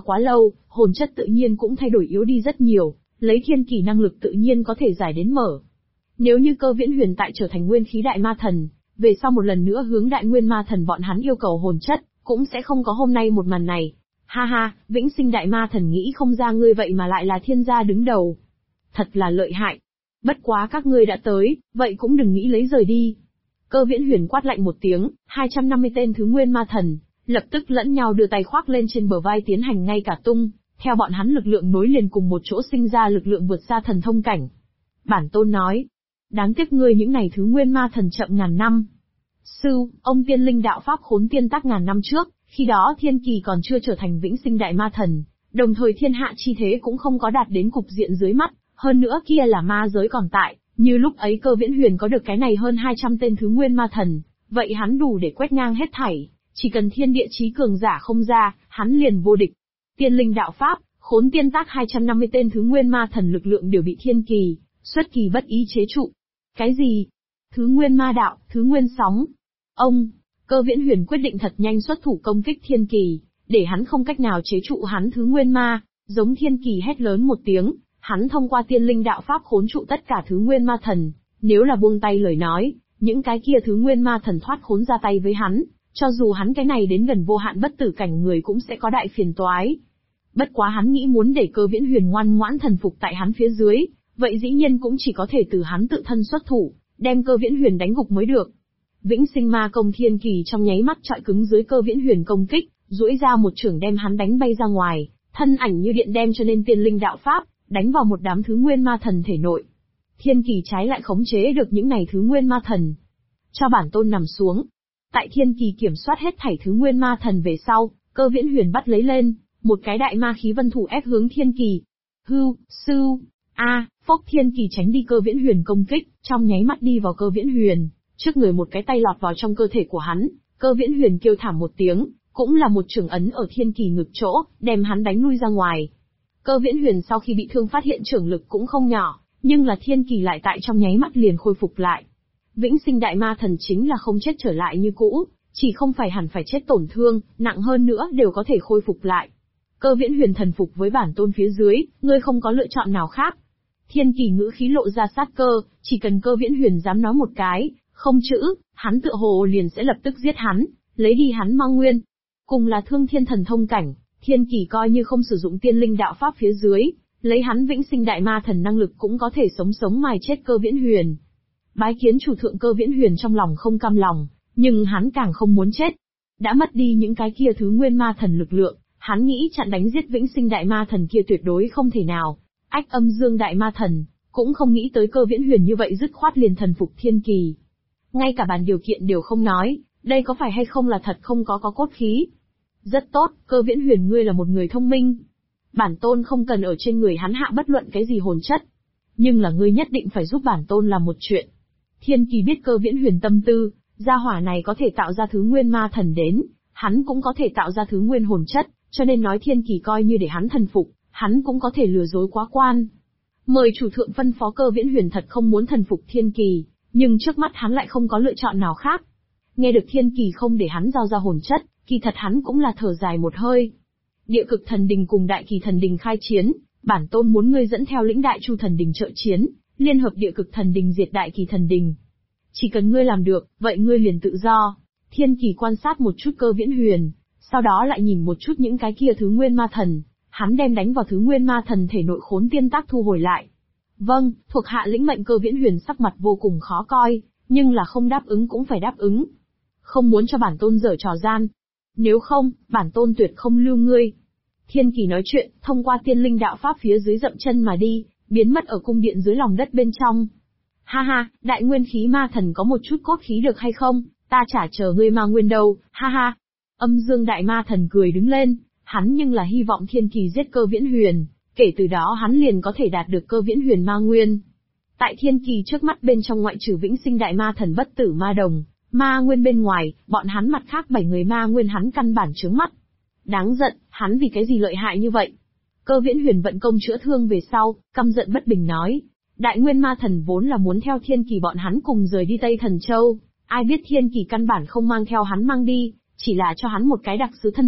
quá lâu, hồn chất tự nhiên cũng thay đổi yếu đi rất nhiều, lấy thiên kỳ năng lực tự nhiên có thể giải đến mở. Nếu như Cơ Viễn Huyền tại trở thành nguyên khí đại ma thần, về sau một lần nữa hướng đại nguyên ma thần bọn hắn yêu cầu hồn chất, cũng sẽ không có hôm nay một màn này. Ha ha, Vĩnh Sinh đại ma thần nghĩ không ra ngươi vậy mà lại là thiên gia đứng đầu. Thật là lợi hại. Bất quá các ngươi đã tới, vậy cũng đừng nghĩ lấy rời đi. Cơ Viễn Huyền quát lạnh một tiếng, 250 tên thứ nguyên ma thần, lập tức lẫn nhau đưa tay khoác lên trên bờ vai tiến hành ngay cả tung, theo bọn hắn lực lượng nối liền cùng một chỗ sinh ra lực lượng vượt xa thần thông cảnh. Bản tôn nói, đáng tiếc ngươi những này thứ nguyên ma thần chậm ngàn năm. Sư, ông tiên linh đạo pháp khốn tiên tác ngàn năm trước, khi đó thiên kỳ còn chưa trở thành Vĩnh Sinh đại ma thần, đồng thời thiên hạ chi thế cũng không có đạt đến cục diện dưới mắt, hơn nữa kia là ma giới còn tại, như lúc ấy Cơ Viễn Huyền có được cái này hơn 200 tên thứ nguyên ma thần, vậy hắn đủ để quét ngang hết thảy, chỉ cần thiên địa chí cường giả không ra, hắn liền vô địch. Tiên linh đạo pháp, khốn tiên tác 250 tên thứ nguyên ma thần lực lượng đều bị thiên kỳ, xuất kỳ bất ý chế trụ. Cái gì? Thứ nguyên ma đạo, thứ nguyên sóng. Ông, Cơ Viễn Huyền quyết định thật nhanh xuất thủ công kích thiên kỳ, để hắn không cách nào chế trụ hắn thứ nguyên ma, giống thiên kỳ hét lớn một tiếng, hắn thông qua tiên linh đạo pháp khốn trụ tất cả thứ nguyên ma thần, nếu là buông tay lời nói, những cái kia thứ nguyên ma thần thoát khốn ra tay với hắn, cho dù hắn cái này đến gần vô hạn bất tử cảnh người cũng sẽ có đại phiền toái. Bất quá hắn nghĩ muốn để Cơ Viễn Huyền ngoan ngoãn thần phục tại hắn phía dưới, vậy dĩ nhiên cũng chỉ có thể từ hắn tự thân xuất thủ, đem Cơ Viễn Huyền đánh gục mới được. Vĩnh Sinh ma công thiên kỳ trong nháy mắt trọi cứng dưới Cơ Viễn Huyền công kích, duỗi ra một chưởng đem hắn đánh bay ra ngoài, thân ảnh như điện đem cho nên tiên linh đạo pháp, đánh vào một đám thứ nguyên ma thần thể nội. Thiên kỳ trái lại khống chế được những này thứ nguyên ma thần. Cho bản tôn nằm xuống. Tại thiên kỳ kiểm soát hết thảy thứ nguyên ma thần về sau, Cơ Viễn Huyền bắt lấy lên, một cái đại ma khí vân thủ ép hướng thiên kỳ. Hưu, sư, phốc thiên kỳ tránh đi Cơ Viễn Huyền công kích, trong nháy mắt đi vào Cơ Viễn Huyền, trước người một cái tay lọt vào trong cơ thể của hắn, Cơ Viễn Huyền kêu thảm một tiếng, cũng là một chưởng ấn ở thiên kỳ ngực chỗ, đem hắn đánh lui ra ngoài. Cơ Viễn Huyền sau khi bị thương phát hiện chưởng lực cũng không nhỏ, nhưng là thiên kỳ lại tại trong nháy mắt liền khôi phục lại. Vĩnh Sinh đại ma thần chính là không chết trở lại như cũ, chỉ không phải hẳn phải chết tổn thương, nặng hơn nữa đều có thể khôi phục lại. Cơ Viễn Huyền thần phục với bản tôn phía dưới, ngươi không có lựa chọn nào khác. Thiên kỳ ngữ khí lộ ra sát cơ, chỉ cần Cơ Viễn Huyền dám nói một cái, không chữ, hắn tựa hồ liền sẽ lập tức giết hắn, lấy đi hắn ma nguyên. Cùng là thương thiên thần thông cảnh, thiên kỳ coi như không sử dụng tiên linh đạo pháp phía dưới, lấy hắn Vĩnh Sinh đại ma thần năng lực cũng có thể sống mài chết Cơ Viễn Huyền. Bái kiến chủ thượng Cơ Viễn Huyền trong lòng không cam lòng, nhưng hắn càng không muốn chết. Đã mất đi những cái kia thứ nguyên ma thần lực lượng, hắn nghĩ chặn đánh giết Vĩnh Sinh đại ma thần kia tuyệt đối không thể nào. Ách Âm Dương đại ma thần, cũng không nghĩ tới Cơ Viễn Huyền như vậy dứt khoát liền thần phục thiên kỳ. Ngay cả bàn điều kiện đều không nói, đây có phải hay không là thật không có cốt khí. Rất tốt, Cơ Viễn Huyền ngươi là một người thông minh. Bản tôn không cần ở trên người hắn hạ bất luận cái gì hồn chất. Nhưng là ngươi nhất định phải giúp bản tôn làm một chuyện. Thiên kỳ biết Cơ Viễn Huyền tâm tư, gia hỏa này có thể tạo ra thứ nguyên ma thần đến, hắn cũng có thể tạo ra thứ nguyên hồn chất, cho nên nói thiên kỳ coi như để hắn thần phục, hắn cũng có thể lừa dối quá quan. Mời chủ thượng phân phó. Cơ Viễn Huyền thật không muốn thần phục thiên kỳ, nhưng trước mắt hắn lại không có lựa chọn nào khác. Nghe được thiên kỳ không để hắn giao ra hồn chất, kỳ thật hắn cũng là thở dài một hơi. Địa cực thần đình cùng đại kỳ thần đình khai chiến, bản tôn muốn ngươi dẫn theo lĩnh đại chu thần đình trợ chiến, liên hợp địa cực thần đình diệt đại kỳ thần đình. Chỉ cần ngươi làm được, vậy ngươi liền tự do. Thiên kỳ quan sát một chút Cơ Viễn Huyền, sau đó lại nhìn một chút những cái kia thứ nguyên ma thần, hắn đem đánh vào thứ nguyên ma thần thể nội khốn tiên tác thu hồi lại. Vâng, thuộc hạ lĩnh mệnh. Cơ Viễn Huyền sắc mặt vô cùng khó coi, nhưng là không đáp ứng cũng phải đáp ứng. Không muốn cho bản tôn giở trò gian. Nếu không, bản tôn tuyệt không lưu ngươi. Thiên kỳ nói chuyện, thông qua tiên linh đạo pháp phía dưới dậm chân mà đi, biến mất ở cung điện dưới lòng đất bên trong. Ha ha, đại nguyên khí ma thần có một chút cốt khí được hay không, ta chả chờ ngươi ma nguyên đâu, ha ha. Âm Dương đại ma thần cười đứng lên, hắn nhưng là hy vọng thiên kỳ giết Cơ Viễn Huyền, kể từ đó hắn liền có thể đạt được Cơ Viễn Huyền ma nguyên. Tại thiên kỳ trước mắt bên trong ngoại trừ Vĩnh Sinh đại ma thần bất tử ma đồng, ma nguyên bên ngoài, bọn hắn mặt khác 7 người ma nguyên hắn căn bản chướng mắt. Đáng giận, hắn vì cái gì lợi hại như vậy? Cơ Viễn Huyền vận công chữa thương về sau, căm giận bất bình nói. Đại nguyên ma thần vốn là muốn theo thiên kỳ bọn hắn cùng rời đi Tây Thần Châu, ai biết thiên kỳ căn bản không mang theo hắn mang đi, chỉ là cho hắn một cái đặc sứ thân phận,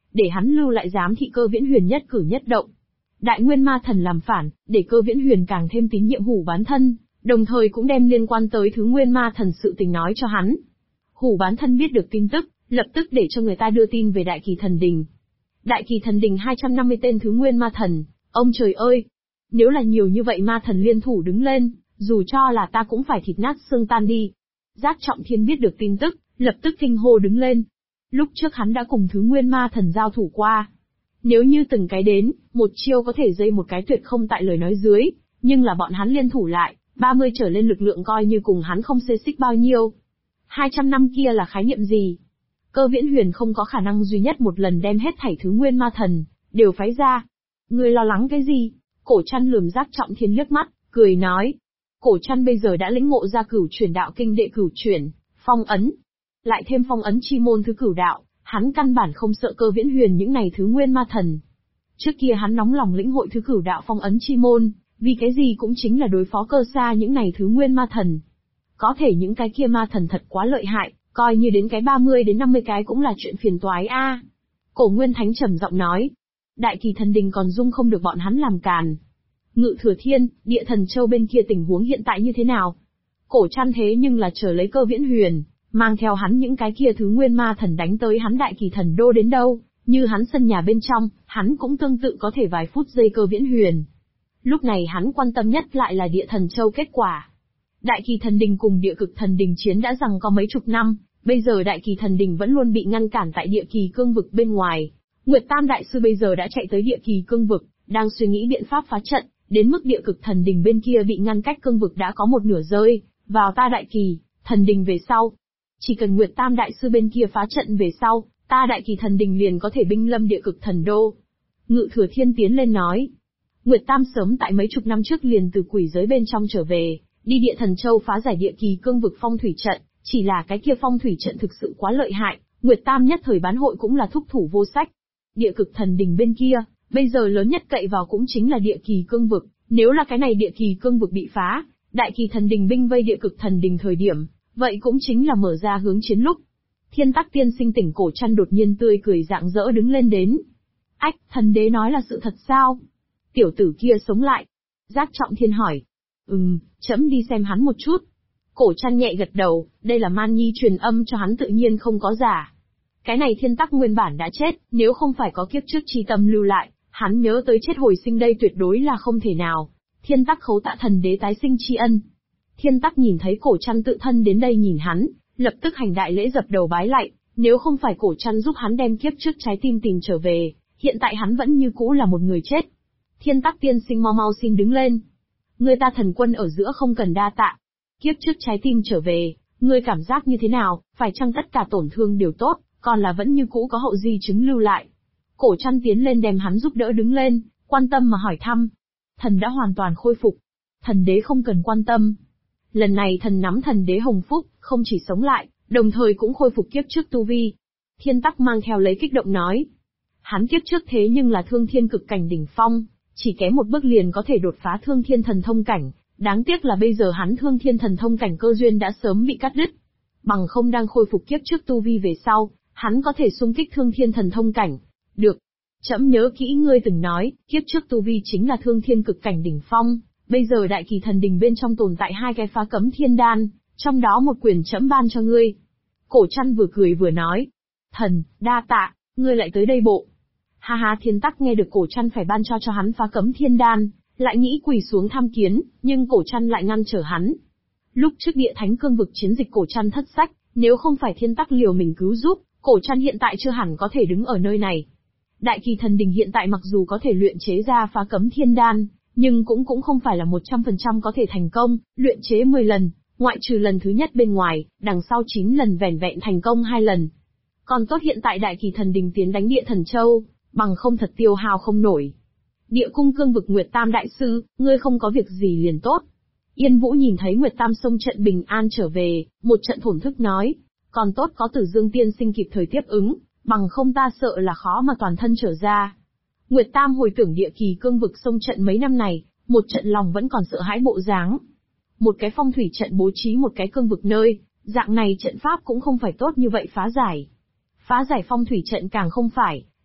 để hắn lưu lại giám thị Cơ Viễn Huyền nhất cử nhất động. Đại Nguyên Ma Thần làm phản, để Cơ Viễn Huyền càng thêm tín nhiệm Hủ Bán Thân, đồng thời cũng đem liên quan tới Thứ Nguyên Ma Thần sự tình nói cho hắn. Hủ Bán Thân biết được tin tức, lập tức để cho người ta đưa tin về Đại Kỳ Thần Đình. Đại Kỳ Thần Đình 250 tên Thứ Nguyên Ma Thần, ông trời ơi! Nếu là nhiều như vậy ma thần liên thủ đứng lên, dù cho là ta cũng phải thịt nát xương tan đi. Giác Trọng Thiên biết được tin tức, lập tức kinh hô đứng lên. Lúc trước hắn đã cùng Thứ Nguyên Ma Thần giao thủ qua. Nếu như từng cái đến, một chiêu có thể dây một cái tuyệt không tại lời nói dưới, nhưng là bọn hắn liên thủ lại, 30 trở lên lực lượng coi như cùng hắn không xê xích bao nhiêu. 200 năm kia là khái niệm gì? Cơ Viễn Huyền không có khả năng duy nhất một lần đem hết thảy Thứ Nguyên Ma Thần đều phái ra. Ngươi lo lắng cái gì? Cổ Trăn lườm Giác Trọng Thiên liếc mắt, cười nói. Cổ Trăn bây giờ đã lĩnh ngộ ra Cửu Chuyển Đạo Kinh đệ Cửu Chuyển, Phong Ấn. Lại thêm Phong Ấn chi môn thứ Cửu Đạo, hắn căn bản không sợ Cơ Viễn Huyền những này Thứ Nguyên Ma Thần. Trước kia hắn nóng lòng lĩnh hội thứ Cửu Đạo Phong Ấn chi môn, vì cái gì cũng chính là đối phó Cơ Sa những này Thứ Nguyên Ma Thần. Có thể những cái kia ma thần thật quá lợi hại, coi như đến cái 30 đến 50 cái cũng là chuyện phiền toái a. Cổ Nguyên Thánh trầm giọng nói. Đại Kỳ Thần Đình còn dung không được bọn hắn làm càn. Ngự Thừa Thiên, Địa Thần Châu bên kia tình huống hiện tại như thế nào? Cổ Trăn thế nhưng là chờ lấy Cơ Viễn Huyền, mang theo hắn những cái kia Thứ Nguyên Ma Thần đánh tới hắn Đại Kỳ Thần Đô đến đâu, như hắn sân nhà bên trong, hắn cũng tương tự có thể vài phút giây Cơ Viễn Huyền. Lúc này hắn quan tâm nhất lại là Địa Thần Châu kết quả. Đại Kỳ Thần Đình cùng Địa Cực Thần Đình chiến đã giằng có mấy chục năm, bây giờ Đại Kỳ Thần Đình vẫn luôn bị ngăn cản tại Địa Kỳ cương vực bên ngoài. Nguyệt Tam Đại Sư bây giờ đã chạy tới Địa Kỳ cương vực, đang suy nghĩ biện pháp phá trận, đến mức Địa Cực Thần Đình bên kia bị ngăn cách cương vực đã có một nửa rơi vào ta Đại Kỳ Thần Đình về sau. Chỉ cần Nguyệt Tam Đại Sư bên kia phá trận về sau, ta Đại Kỳ Thần Đình liền có thể binh lâm Địa Cực Thần Đô. Ngự Thừa Thiên tiến lên nói. Nguyệt Tam sớm tại mấy chục năm trước liền từ quỷ giới bên trong trở về, đi Địa Thần Châu phá giải Địa Kỳ cương vực phong thủy trận, chỉ là cái kia phong thủy trận thực sự quá lợi hại, Nguyệt Tam nhất thời bán hội cũng là thúc thủ vô sách. Địa Cực Thần Đình bên kia, bây giờ lớn nhất cậy vào cũng chính là Địa Kỳ cương vực, nếu là cái này Địa Kỳ cương vực bị phá, Đại Kỳ Thần Đình binh vây Địa Cực Thần Đình thời điểm, vậy cũng chính là mở ra hướng chiến lúc. Thiên Tắc Tiên Sinh tỉnh Cổ Trăn đột nhiên tươi cười rạng rỡ đứng lên đến. Ách, thần đế nói là sự thật sao? Tiểu tử kia sống lại. Giác Trọng Thiên hỏi. Trẫm đi xem hắn một chút. Cổ Trăn nhẹ gật đầu, đây là Man Nhi truyền âm cho hắn tự nhiên không có giả. Cái này Thiên Tắc nguyên bản đã chết, nếu không phải có kiếp trước chi tâm lưu lại, hắn nhớ tới chết hồi sinh đây tuyệt đối là không thể nào. Thiên Tắc khấu tạ thần đế tái sinh tri ân. Thiên Tắc nhìn thấy Cổ Trăn tự thân đến đây nhìn hắn, lập tức hành đại lễ dập đầu bái lạy, nếu không phải Cổ Trăn giúp hắn đem kiếp trước trái tim tìm trở về, hiện tại hắn vẫn như cũ là một người chết. Thiên Tắc tiên sinh mau mau xin đứng lên. Người ta thần quân ở giữa không cần đa tạ. Kiếp trước trái tim trở về, ngươi cảm giác như thế nào, phải chăng tất cả tổn thương đều tốt, còn là vẫn như cũ có hậu di chứng lưu lại. Cổ Trăn tiến lên đem hắn giúp đỡ đứng lên, quan tâm mà hỏi thăm. Thần đã hoàn toàn khôi phục. Thần đế không cần quan tâm. Lần này thần nắm thần đế hồng phúc, không chỉ sống lại, đồng thời cũng khôi phục kiếp trước tu vi. Thiên Tắc mang theo lấy kích động nói. Hắn kiếp trước thế nhưng là thương thiên cực cảnh đỉnh phong, chỉ kém một bước liền có thể đột phá thương thiên thần thông cảnh, đáng tiếc là bây giờ hắn thương thiên thần thông cảnh cơ duyên đã sớm bị cắt đứt. Bằng không đang khôi phục kiếp trước tu vi về sau, hắn có thể xung kích thương thiên thần thông cảnh. Được. Trẫm nhớ kỹ ngươi từng nói, kiếp trước tu vi chính là thương thiên cực cảnh đỉnh phong, bây giờ Đại Kỳ Thần Đình bên trong tồn tại 2 cái phá cấm thiên đan, trong đó một quyển trẫm ban cho ngươi. Cổ Trăn vừa cười vừa nói. Thần, đa tạ, ngươi lại tới đây bộ. Ha ha, Thiên Tắc nghe được Cổ Trăn phải ban cho hắn phá cấm thiên đan, lại nghĩ quỳ xuống tham kiến, nhưng Cổ Trăn lại ngăn trở hắn. Lúc trước Địa Thánh cương vực chiến dịch Cổ Trăn thất sách, nếu không phải Thiên Tắc liều mình cứu giúp, Cổ Trăn hiện tại chưa hẳn có thể đứng ở nơi này. Đại Kỳ Thần Đình hiện tại mặc dù có thể luyện chế ra phá cấm thiên đan, nhưng cũng không phải là 100% có thể thành công, luyện chế 10 lần, ngoại trừ lần thứ nhất bên ngoài, đằng sau 9 lần vẻn vẹn thành công 2 lần. Còn tốt hiện tại Đại Kỳ Thần Đình tiến đánh Địa Thần Châu, bằng không thật tiêu hao không nổi. Địa cung cương vực Nguyệt Tam Đại Sư, ngươi không có việc gì liền tốt. Yên Vũ nhìn thấy Nguyệt Tam xông trận bình an trở về, một trận thổn thức nói, còn tốt có Tử Dương tiên sinh kịp thời tiếp ứng, bằng không ta sợ là khó mà toàn thân trở ra. Nguyệt Tam hồi tưởng Địa Kỳ cương vực xông trận mấy năm này, một trận lòng vẫn còn sợ hãi bộ dáng. Một cái phong thủy trận bố trí một cái cương vực nơi, dạng này trận pháp cũng không phải tốt như vậy phá giải. Phá giải phong thủy trận càng không phải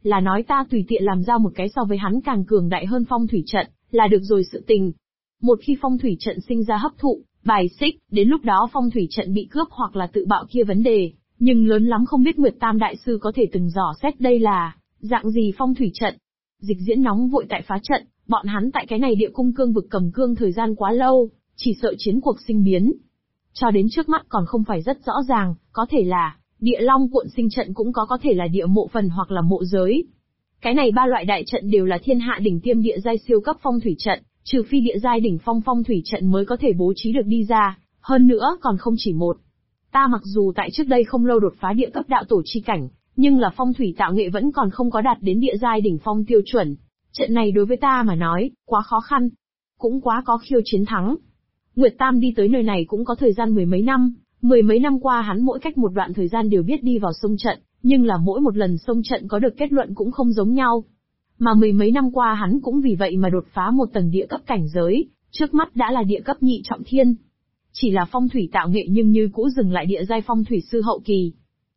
là nói ta tùy tiện làm ra một cái so với hắn càng cường đại hơn phong thủy trận, là được rồi sự tình. Một khi phong thủy trận sinh ra hấp thụ, bài xích, đến lúc đó phong thủy trận bị cướp hoặc là tự bạo kia vấn đề, nhưng lớn lắm không biết Nguyệt Tam Đại Sư có thể từng dò xét đây là dạng gì phong thủy trận. Dịch Diễn nóng vội tại phá trận, bọn hắn tại cái này địa cung cương vực cầm cương thời gian quá lâu, chỉ sợ chiến cuộc sinh biến. Cho đến trước mắt còn không phải rất rõ ràng, có thể là địa long cuộn sinh trận cũng có thể là địa mộ phần hoặc là mộ giới. Cái này ba loại đại trận đều là thiên hạ đỉnh tiêm địa giai siêu cấp phong thủy trận, trừ phi địa giai đỉnh phong phong thủy trận mới có thể bố trí được đi ra, hơn nữa còn không chỉ một. Ta mặc dù tại trước đây không lâu đột phá địa cấp đạo tổ chi cảnh, nhưng là phong thủy tạo nghệ vẫn còn không có đạt đến địa giai đỉnh phong tiêu chuẩn. Trận này đối với ta mà nói, quá khó khăn, cũng quá có khiêu chiến thắng. Nguyệt Tam đi tới nơi này cũng có thời gian mười mấy năm qua hắn mỗi cách một đoạn thời gian đều biết đi vào sông trận, nhưng là mỗi một lần sông trận có được kết luận cũng không giống nhau. Mà mười mấy năm qua hắn cũng vì vậy mà đột phá một tầng địa cấp cảnh giới, trước mắt đã là địa cấp nhị trọng thiên. Chỉ là phong thủy tạo nghệ nhưng như cũ dừng lại địa giai phong thủy sư hậu kỳ.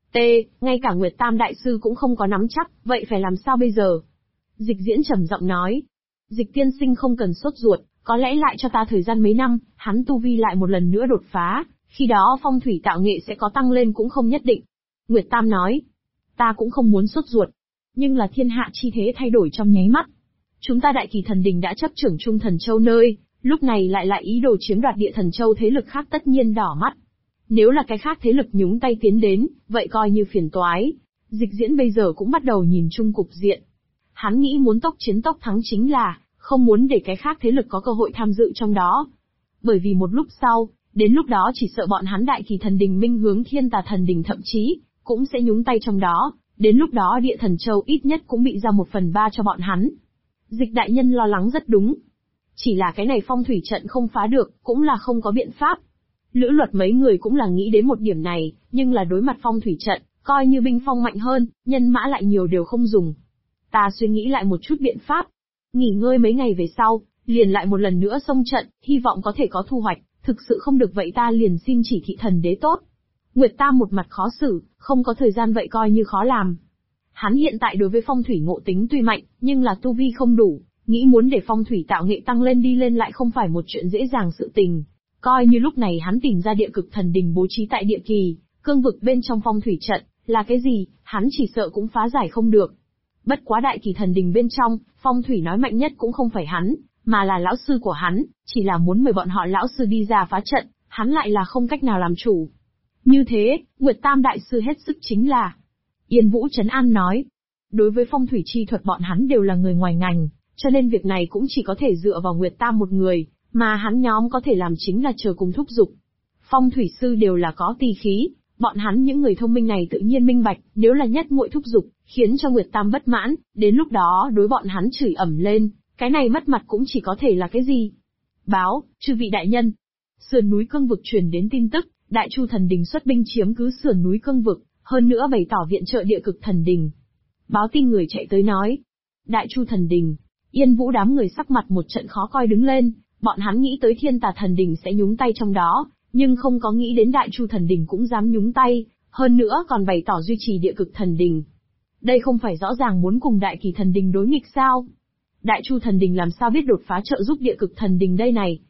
Ngay cả Nguyệt Tam Đại Sư cũng không có nắm chắc, vậy phải làm sao bây giờ? Dịch Diễn trầm giọng nói. Dịch tiên sinh không cần sốt ruột, có lẽ lại cho ta thời gian mấy năm, hắn tu vi lại một lần nữa đột phá, khi đó phong thủy tạo nghệ sẽ có tăng lên cũng không nhất định. Nguyệt Tam nói. Ta cũng không muốn sốt ruột, nhưng là thiên hạ chi thế thay đổi trong nháy mắt. Chúng ta Đại Kỳ Thần Đình đã chấp trưởng Trung Thần Châu nơi, lúc này lại ý đồ chiếm đoạt Địa Thần Châu, thế lực khác tất nhiên đỏ mắt. Nếu là cái khác thế lực nhúng tay tiến đến, vậy coi như phiền toái. Dịch Diễn bây giờ cũng bắt đầu nhìn chung cục diện. Hắn nghĩ muốn tốc chiến tốc thắng chính là, không muốn để cái khác thế lực có cơ hội tham dự trong đó. Bởi vì một lúc sau, đến lúc đó chỉ sợ bọn hắn Đại Kỳ Thần Đình minh hướng Thiên Tà Thần Đình thậm chí, cũng sẽ nhúng tay trong đó, đến lúc đó Địa Thần Châu ít nhất cũng bị ra 1/3 cho bọn hắn. Dịch đại nhân lo lắng rất đúng. Chỉ là cái này phong thủy trận không phá được, cũng là không có biện pháp. Lữ Luật mấy người cũng là nghĩ đến một điểm này, nhưng là đối mặt phong thủy trận, coi như binh phong mạnh hơn, nhân mã lại nhiều đều không dùng. Ta suy nghĩ lại một chút biện pháp. Nghỉ ngơi mấy ngày về sau, liền lại một lần nữa xông trận, hy vọng có thể có thu hoạch, thực sự không được vậy ta liền xin chỉ thị thần đế tốt. Nguyệt Tam một mặt khó xử, không có thời gian vậy coi như khó làm. Hắn hiện tại đối với phong thủy ngộ tính tuy mạnh, nhưng là tu vi không đủ, nghĩ muốn để phong thủy tạo nghệ tăng lên đi lên lại không phải một chuyện dễ dàng sự tình. Coi như lúc này hắn tìm ra Địa Cực Thần Đình bố trí tại địa kỳ, cương vực bên trong phong thủy trận, là cái gì, hắn chỉ sợ cũng phá giải không được. Bất quá Đại Kỳ Thần Đình bên trong, phong thủy nói mạnh nhất cũng không phải hắn, mà là lão sư của hắn, chỉ là muốn mời bọn họ lão sư đi ra phá trận, hắn lại là không cách nào làm chủ. Như thế, Nguyệt Tam Đại Sư hết sức chính là. Yên Vũ trấn an nói. Đối với phong thủy chi thuật bọn hắn đều là người ngoài ngành, cho nên việc này cũng chỉ có thể dựa vào Nguyệt Tam một người, mà hắn nhóm có thể làm chính là chờ cùng thúc giục. Phong thủy sư đều là có tỳ khí, bọn hắn những người thông minh này tự nhiên minh bạch, nếu là nhất muội thúc giục, khiến cho Nguyệt Tam bất mãn, đến lúc đó đối bọn hắn chửi ẩm lên, cái này mất mặt cũng chỉ có thể là cái gì? Báo, chư vị đại nhân. Sườn núi cương vực truyền đến tin tức, Đại Chu Thần Đình xuất binh chiếm cứ sườn núi cương vực, hơn nữa bày tỏ viện trợ Địa Cực Thần Đình. Báo tin người chạy tới nói. Đại Chu Thần Đình, Yên Vũ đám người sắc mặt một trận khó coi đứng lên, bọn hắn nghĩ tới Thiên Tà Thần Đình sẽ nhúng tay trong đó, nhưng không có nghĩ đến Đại Chu Thần Đình cũng dám nhúng tay, hơn nữa còn bày tỏ duy trì Địa Cực Thần Đình. Đây không phải rõ ràng muốn cùng Đại Kỳ Thần Đình đối nghịch sao? Đại Chu Thần Đình làm sao biết đột phá trợ giúp Địa Cực Thần Đình đây này?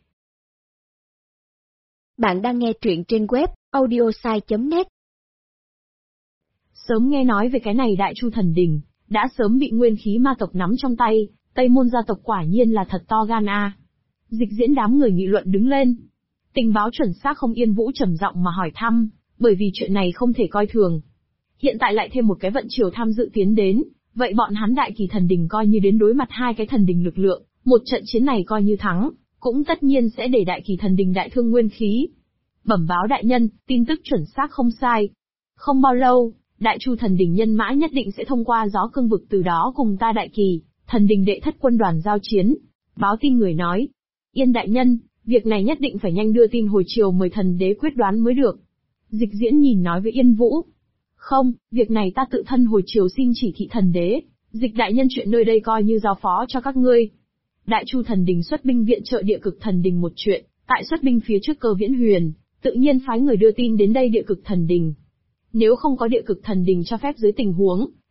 Bạn đang nghe truyện trên web audiosai.net. Sớm nghe nói về cái này Đại Chu Thần Đình, đã sớm bị nguyên khí ma tộc nắm trong tay, Tây Môn gia tộc quả nhiên là thật to gan a. Dịch Diễn đám người nghị luận đứng lên. Tình báo chuẩn xác không? Yên Vũ trầm giọng mà hỏi thăm, bởi vì chuyện này không thể coi thường. Hiện tại lại thêm một cái vận chiều tham dự tiến đến, vậy bọn hắn Đại Kỳ Thần Đình coi như đến đối mặt hai cái thần đình lực lượng, một trận chiến này coi như thắng, cũng tất nhiên sẽ để Đại Kỳ Thần Đình đại thương nguyên khí. Bẩm báo đại nhân, tin tức chuẩn xác không sai. Không bao lâu, Đại Chu Thần Đình nhân mã nhất định sẽ thông qua gió cương vực từ đó cùng ta Đại Kỳ Thần Đình đệ thất quân đoàn giao chiến. Báo tin người nói. Yên đại nhân, việc này nhất định phải nhanh đưa tin hồi chiều mời thần đế quyết đoán mới được. Dịch Diễn nhìn nói với Yên Vũ. Không, việc này ta tự thân hồi chiều xin chỉ thị thần đế, Dịch đại nhân chuyện nơi đây coi như giao phó cho các ngươi. Đại Chu Thần Đình xuất binh viện trợ Địa Cực Thần Đình một chuyện, tại xuất binh phía trước Cơ Viễn Huyền, tự nhiên phái người đưa tin đến đây Địa Cực Thần Đình. Nếu không có Địa Cực Thần Đình cho phép dưới tình huống,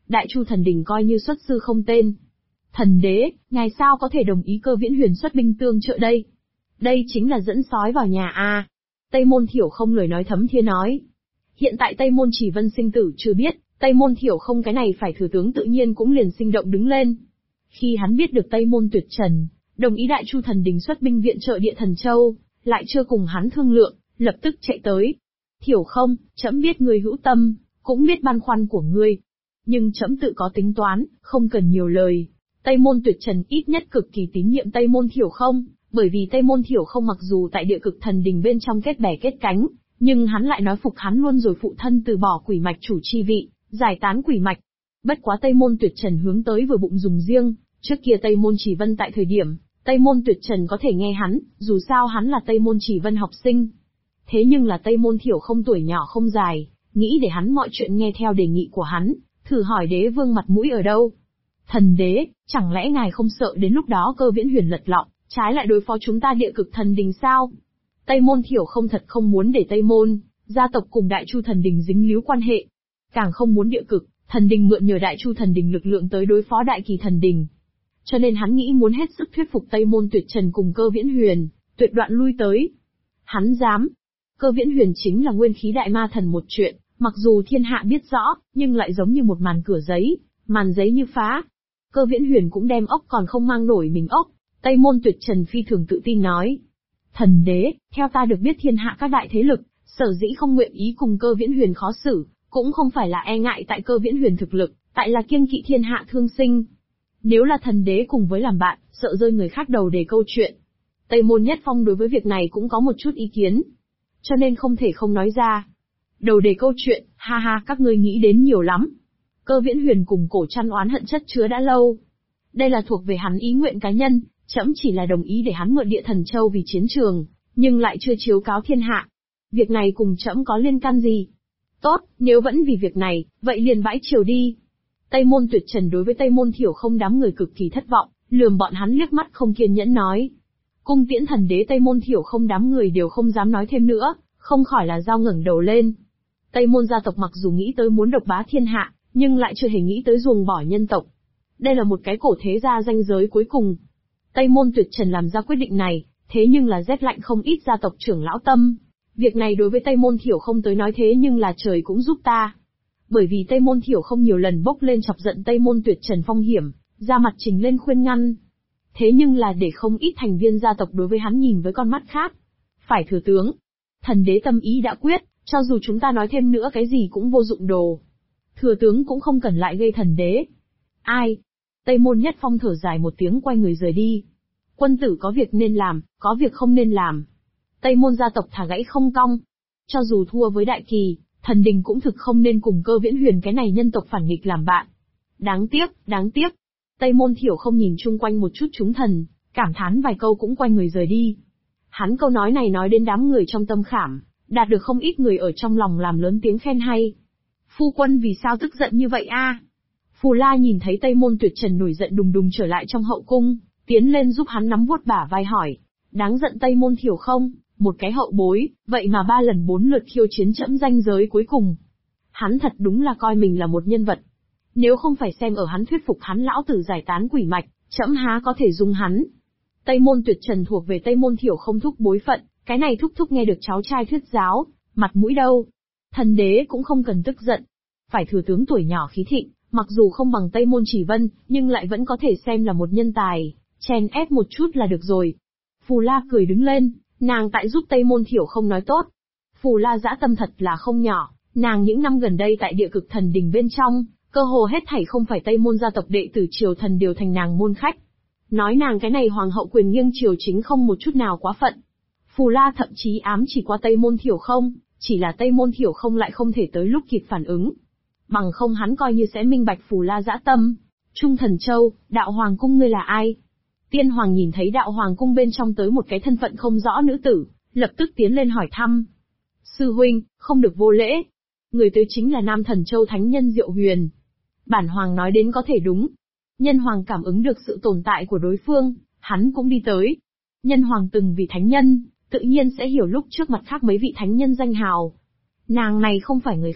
Đại Chu thần đình coi như xuất sư không tên. Thần đế, ngài sao có thể đồng ý Cơ Viễn Huyền xuất binh tương trợ đây? Đây chính là dẫn sói vào nhà a. Tây Môn Thiểu không lời nói thấm thía nói. Hiện tại Tây Môn Chỉ Vân sinh tử chưa biết, Tây Môn Thiểu không cái này phải thừa tướng tự nhiên cũng liền sinh động đứng lên. Khi hắn biết được Tây Môn Tuyệt Trần đồng ý Đại Chu thần đình xuất binh viện trợ Địa Thần Châu, lại chưa cùng hắn thương lượng, lập tức chạy tới. Thiểu không, trẫm biết ngươi hữu tâm, cũng biết băn khoăn của ngươi. Nhưng trẫm tự có tính toán, không cần nhiều lời. Tây Môn Tuyệt Trần ít nhất cực kỳ tín nhiệm Tây Môn Thiểu không, bởi vì Tây Môn Thiểu không mặc dù tại Địa Cực thần đình bên trong kết bè kết cánh, nhưng hắn lại nói phục hắn luôn rồi phụ thân từ bỏ quỷ mạch chủ chi vị, giải tán quỷ mạch. Bất quá Tây Môn Tuyệt Trần hướng tới vừa bụng dùng riêng, trước kia Tây Môn Chỉ Vân tại thời điểm, Tây Môn Tuyệt Trần có thể nghe hắn, dù sao hắn là Tây Môn Chỉ Vân học sinh. Thế nhưng là Tây Môn Thiểu không tuổi nhỏ không dài, nghĩ để hắn mọi chuyện nghe theo đề nghị của hắn, thử hỏi đế vương mặt mũi ở đâu. Thần đế, chẳng lẽ ngài không sợ đến lúc đó Cơ Viễn Huyền lật lọng, trái lại đối phó chúng ta Địa Cực thần đình sao? Tây Môn Thiểu không thật không muốn để Tây Môn gia tộc cùng Đại Chu thần đình dính líu quan hệ, càng không muốn Địa Cực thần đình mượn nhờ Đại Chu thần đình lực lượng tới đối phó Đại Kỳ thần đình. Cho nên hắn nghĩ muốn hết sức thuyết phục Tây Môn Tuyệt Trần cùng Cơ Viễn Huyền, tuyệt đoạn lui tới. Hắn dám. Cơ Viễn Huyền chính là nguyên khí đại ma thần một chuyện, mặc dù thiên hạ biết rõ, nhưng lại giống như một màn cửa giấy, màn giấy như phá. Cơ Viễn Huyền cũng đem ốc còn không mang nổi mình ốc. Tây Môn Tuyệt Trần phi thường tự tin nói. Thần đế, theo ta được biết thiên hạ các đại thế lực, sở dĩ không nguyện ý cùng Cơ Viễn Huyền khó xử, cũng không phải là e ngại tại Cơ Viễn Huyền thực lực, tại là kiêng kỵ thiên hạ thương sinh. Nếu là thần đế cùng với làm bạn, sợ rơi người khác đầu để câu chuyện. Tây Môn Nhất Phong đối với việc này cũng có một chút ý kiến, cho nên không thể không nói ra. Đầu đề câu chuyện, ha ha, các ngươi nghĩ đến nhiều lắm. Cơ Viễn Huyền cùng Cổ Trăn oán hận chất chứa đã lâu. Đây là thuộc về hắn ý nguyện cá nhân, trẫm chỉ là đồng ý để hắn mượn Địa Thần Châu vì chiến trường, nhưng lại chưa chiếu cáo thiên hạ. Việc này cùng trẫm có liên can gì? Tốt, nếu vẫn vì việc này, vậy liền bãi triều đi. Tây Môn Tuyệt Trần đối với Tây Môn Thiểu không đám người cực kỳ thất vọng, lườm bọn hắn liếc mắt không kiên nhẫn nói. Cung tiễn thần đế Tây Môn Thiểu không đám người đều không dám nói thêm nữa, không khỏi là dao ngẩng đầu lên. Tây Môn gia tộc mặc dù nghĩ tới muốn độc bá thiên hạ, nhưng lại chưa hề nghĩ tới ruồng bỏ nhân tộc. Đây là một cái cổ thế gia ranh giới cuối cùng. Tây Môn Tuyệt Trần làm ra quyết định này, thế nhưng là rét lạnh không ít gia tộc trưởng lão tâm. Việc này đối với Tây Môn Thiểu không tới nói thế nhưng là trời cũng giúp ta. Bởi vì Tây Môn Thiểu không nhiều lần bốc lên chọc giận Tây Môn Tuyệt Trần phong hiểm, ra mặt trình lên khuyên ngăn. Thế nhưng là để không ít thành viên gia tộc đối với hắn nhìn với con mắt khác. Phải thừa tướng. Thần đế tâm ý đã quyết, cho dù chúng ta nói thêm nữa cái gì cũng vô dụng đồ. Thừa tướng cũng không cần lại gây thần đế. Ai? Tây Môn Nhất Phong thở dài một tiếng quay người rời đi. Quân tử có việc nên làm, có việc không nên làm. Tây Môn gia tộc thả gãy không cong. Cho dù thua với Đại Kỳ, thần đình cũng thực không nên cùng Cơ Viễn Huyền cái này nhân tộc phản nghịch làm bạn. Đáng tiếc, đáng tiếc. Tây Môn Thiểu không nhìn chung quanh một chút chúng thần, cảm thán vài câu cũng quay người rời đi. Hắn câu nói này nói đến đám người trong tâm khảm, đạt được không ít người ở trong lòng làm lớn tiếng khen hay. Phu quân vì sao tức giận như vậy a? Phù La nhìn thấy Tây Môn Tuyệt Trần nổi giận đùng đùng trở lại trong hậu cung, tiến lên giúp hắn nắm vuốt bả vai hỏi. Đáng giận Tây Môn Thiểu không, một cái hậu bối, vậy mà 3 lần 4 lượt khiêu chiến trẫm ranh giới cuối cùng. Hắn thật đúng là coi mình là một nhân vật. Nếu không phải xem ở hắn thuyết phục hắn lão tử giải tán quỷ mạch, trẫm há có thể dung hắn. Tây Môn Tuyệt Trần thuộc về Tây Môn Thiểu không thúc bối phận, cái này thúc thúc nghe được cháu trai thuyết giáo, mặt mũi đâu. Thần đế cũng không cần tức giận. Phải thừa tướng tuổi nhỏ khí thịnh, mặc dù không bằng Tây Môn Chỉ Vân, nhưng lại vẫn có thể xem là một nhân tài, chèn ép một chút là được rồi. Phù La cười đứng lên, nàng tại giúp Tây Môn Thiểu không nói tốt. Phù La dã tâm thật là không nhỏ, nàng những năm gần đây tại Địa Cực thần đình bên trong, cơ hồ hết thảy không phải Tây Môn gia tộc đệ tử triều thần đều thành nàng môn khách. Nói nàng cái này hoàng hậu quyền nghiêng triều chính không một chút nào quá phận. Phù La thậm chí ám chỉ qua Tây Môn Thiểu không, chỉ là Tây Môn Thiểu không lại không thể tới lúc kịp phản ứng. Bằng không hắn coi như sẽ minh bạch Phù La dã tâm. Trung Thần Châu, Đạo Hoàng cung ngươi là ai? Tiên Hoàng nhìn thấy Đạo Hoàng cung bên trong tới một cái thân phận không rõ nữ tử, lập tức tiến lên hỏi thăm. Sư huynh, không được vô lễ. Người tới chính là Nam Thần Châu Thánh Nhân Diệu Huyền. Bản Hoàng nói đến có thể đúng. Nhân Hoàng cảm ứng được sự tồn tại của đối phương, hắn cũng đi tới. Nhân Hoàng từng vì thánh nhân, tự nhiên sẽ hiểu lúc trước mặt khác mấy vị thánh nhân danh hào. Nàng này không phải người khác,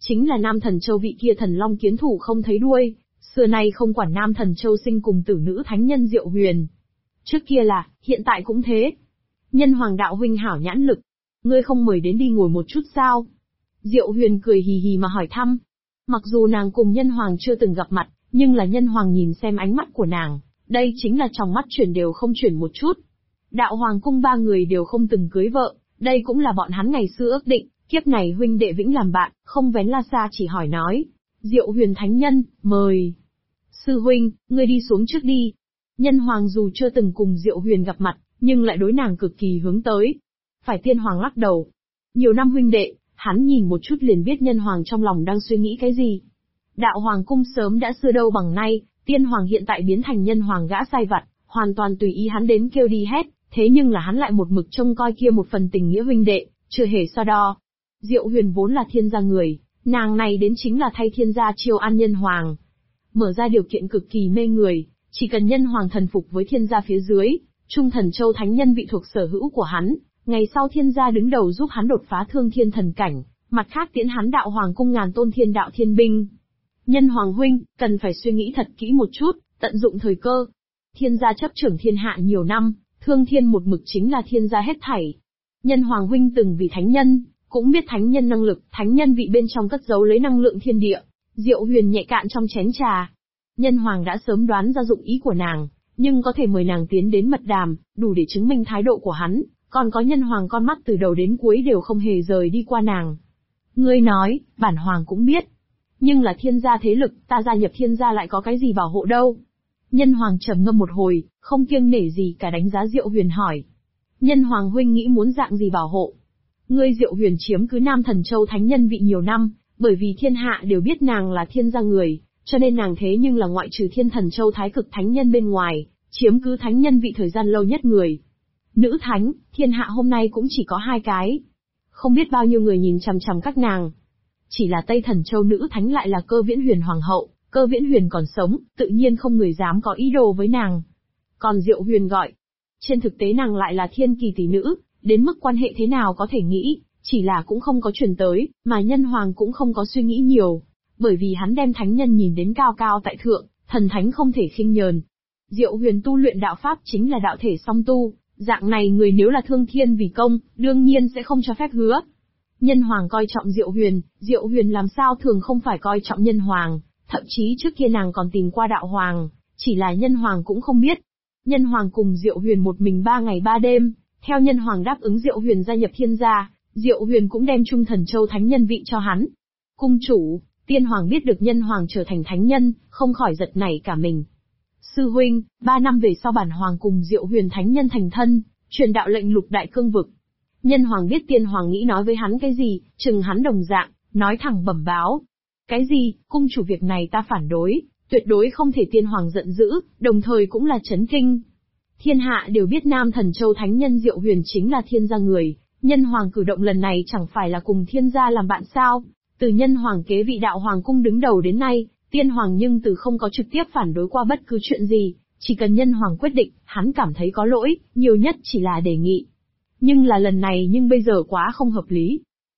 chính là Nam Thần Châu vị kia thần long kiến thủ không thấy đuôi, xưa nay không quản Nam Thần Châu sinh cùng tử nữ thánh nhân Diệu Huyền. Trước kia là, hiện tại cũng thế. Nhân Hoàng đạo huynh hảo nhãn lực, ngươi không mời đến đi ngồi một chút sao? Diệu Huyền cười hì hì mà hỏi thăm. Mặc dù nàng cùng Nhân Hoàng chưa từng gặp mặt, nhưng là Nhân Hoàng nhìn xem ánh mắt của nàng, đây chính là trong mắt chuyển đều không chuyển một chút. Đạo Hoàng cung ba người đều không từng cưới vợ, đây cũng là bọn hắn ngày xưa ước định, kiếp này huynh đệ vĩnh làm bạn, không vén la xa chỉ hỏi nói. Diệu Huyền thánh nhân, mời. Sư huynh, ngươi đi xuống trước đi. Nhân Hoàng dù chưa từng cùng Diệu Huyền gặp mặt, nhưng lại đối nàng cực kỳ hướng tới. Phải Tiên Hoàng lắc đầu. Nhiều năm huynh đệ, hắn nhìn một chút liền biết Nhân Hoàng trong lòng đang suy nghĩ cái gì. Đạo Hoàng cung sớm đã xưa đâu bằng nay, Tiên Hoàng hiện tại biến thành Nhân Hoàng gã sai vặt, hoàn toàn tùy ý hắn đến kêu đi hết, thế nhưng là hắn lại một mực trông coi kia một phần tình nghĩa huynh đệ, chưa hề so đo. Diệu Huyền vốn là thiên gia người, nàng này đến chính là thay thiên gia chiêu an Nhân Hoàng. Mở ra điều kiện cực kỳ mê người, chỉ cần Nhân Hoàng thần phục với thiên gia phía dưới, Trung Thần Châu thánh nhân vị thuộc sở hữu của hắn, ngày sau thiên gia đứng đầu giúp hắn đột phá thương thiên thần cảnh, mặt khác tiễn hắn đạo hoàng cung ngàn tôn thiên đạo thiên binh. Nhân Hoàng huynh, cần phải suy nghĩ thật kỹ một chút, tận dụng thời cơ. Thiên gia chấp trưởng thiên hạ nhiều năm, thương thiên một mực chính là thiên gia hết thảy. Nhân Hoàng huynh từng vì thánh nhân, cũng biết thánh nhân năng lực, thánh nhân vị bên trong cất giấu lấy năng lượng thiên địa. Diệu Huyền nhẹ cạn trong chén trà. Nhân Hoàng đã sớm đoán ra dụng ý của nàng, nhưng có thể mời nàng tiến đến mật đàm, đủ để chứng minh thái độ của hắn, còn có Nhân Hoàng con mắt từ đầu đến cuối đều không hề rời đi qua nàng. Ngươi nói, bản Hoàng cũng biết. Nhưng là thiên gia thế lực, ta gia nhập thiên gia lại có cái gì bảo hộ đâu? Nhân Hoàng trầm ngâm một hồi, không kiêng nể gì cả đánh giá Diệu Huyền hỏi. Nhân Hoàng huynh nghĩ muốn dạng gì bảo hộ? Ngươi Diệu Huyền chiếm cứ Nam Thần Châu thánh nhân vị nhiều năm, bởi vì thiên hạ đều biết nàng là thiên gia người, cho nên nàng thế nhưng là ngoại trừ Thiên Thần Châu thái cực thánh nhân bên ngoài, chiếm cứ thánh nhân vị thời gian lâu nhất người. Nữ thánh, thiên hạ hôm nay cũng chỉ có 2 cái. Không biết bao nhiêu người nhìn chằm chằm các nàng. Chỉ là Tây Thần Châu nữ thánh lại là Cơ Viễn Huyền hoàng hậu, Cơ Viễn Huyền còn sống, tự nhiên không người dám có ý đồ với nàng. Còn Diệu Huyền gọi. Trên thực tế nàng lại là thiên kỳ tỷ nữ, đến mức quan hệ thế nào có thể nghĩ, chỉ là cũng không có truyền tới, mà Nhân Hoàng cũng không có suy nghĩ nhiều. Bởi vì hắn đem thánh nhân nhìn đến cao cao tại thượng, thần thánh không thể khinh nhờn. Diệu Huyền tu luyện đạo pháp chính là đạo thể song tu, dạng này người nếu là thương thiên vì công, đương nhiên sẽ không cho phép hứa. Nhân Hoàng coi trọng Diệu Huyền làm sao thường không phải coi trọng Nhân Hoàng, thậm chí trước kia nàng còn tìm qua đạo hoàng, chỉ là Nhân Hoàng cũng không biết. Nhân Hoàng cùng Diệu Huyền một mình 3 ngày 3 đêm, theo Nhân Hoàng đáp ứng Diệu Huyền gia nhập thiên gia, Diệu Huyền cũng đem Trung Thần Châu thánh nhân vị cho hắn. Cung chủ, Tiên Hoàng biết được Nhân Hoàng trở thành thánh nhân, không khỏi giật nảy cả mình. Sư huynh, 3 năm về sau bản Hoàng cùng Diệu Huyền thánh nhân thành thân, truyền đạo lệnh lục đại cương vực. Nhân Hoàng biết Tiên Hoàng nghĩ nói với hắn cái gì, chừng hắn đồng dạng, nói thẳng bẩm báo. Cái gì, cung chủ việc này ta phản đối, tuyệt đối không thể. Tiên Hoàng giận dữ, đồng thời cũng là chấn kinh. Thiên hạ đều biết Nam Thần Châu thánh nhân Diệu Huyền chính là thiên gia người, Nhân Hoàng cử động lần này chẳng phải là cùng thiên gia làm bạn sao? Từ Nhân Hoàng kế vị đạo hoàng cung đứng đầu đến nay, Tiên Hoàng nhưng từ không có trực tiếp phản đối qua bất cứ chuyện gì, chỉ cần Nhân Hoàng quyết định, hắn cảm thấy có lỗi, nhiều nhất chỉ là đề nghị. Nhưng là lần này nhưng bây giờ quá không hợp lý.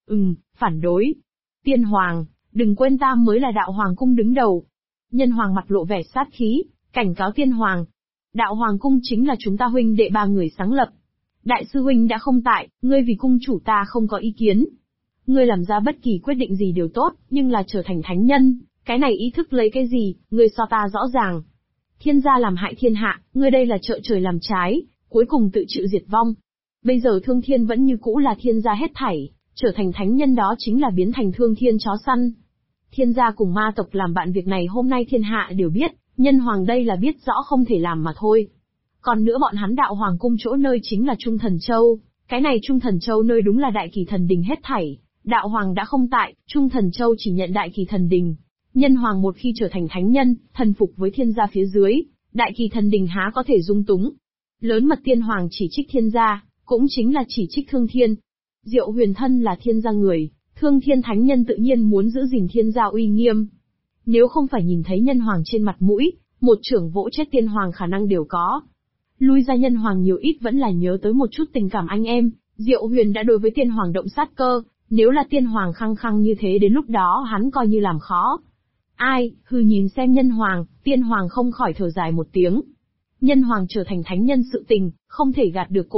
Phản đối. Tiên Hoàng, đừng quên ta mới là đạo hoàng cung đứng đầu. Nhân Hoàng mặt lộ vẻ sát khí, cảnh cáo Tiên Hoàng. Đạo hoàng cung chính là chúng ta huynh đệ 3 người sáng lập. Đại sư huynh đã không tại, ngươi vì cung chủ ta không có ý kiến. Ngươi làm ra bất kỳ quyết định gì đều tốt, nhưng là trở thành thánh nhân, cái này ý thức lấy cái gì, ngươi so ta rõ ràng. Thiên gia làm hại thiên hạ, ngươi đây là trợ trời làm trái, cuối cùng tự chịu diệt vong. Bây giờ thương thiên vẫn như cũ là thiên gia hết thảy, trở thành thánh nhân đó chính là biến thành thương thiên chó săn. Thiên gia cùng ma tộc làm bạn việc này hôm nay thiên hạ đều biết, Nhân Hoàng đây là biết rõ không thể làm mà thôi. Còn nữa bọn hắn đạo hoàng cung chỗ nơi chính là Trung Thần Châu, cái này Trung Thần Châu nơi đúng là đại kỳ thần đình hết thảy. Đạo hoàng đã không tại, Trung Thần Châu chỉ nhận đại kỳ thần đình. Nhân Hoàng một khi trở thành thánh nhân, thần phục với thiên gia phía dưới, đại kỳ thần đình há có thể dung túng. Lớn mật Tiên Hoàng chỉ trích thiên gia, cũng chính là chỉ trích thương thiên. Diệu Huyền thân là thiên gia người, thương thiên thánh nhân tự nhiên muốn giữ gìn thiên gia uy nghiêm. Nếu không phải nhìn thấy Nhân Hoàng trên mặt mũi, một trưởng vỗ chết Tiên Hoàng khả năng đều có. Lui ra Nhân Hoàng nhiều ít vẫn là nhớ tới một chút tình cảm anh em, Diệu Huyền đã đối với Tiên Hoàng động sát cơ, Nếu là tiên hoàng khăng khăng như thế đến lúc đó hắn coi như làm khó. Ai, nhìn xem nhân hoàng, tiên hoàng không khỏi thở dài một tiếng. Nhân hoàng trở thành thánh nhân sự tình, không thể gạt được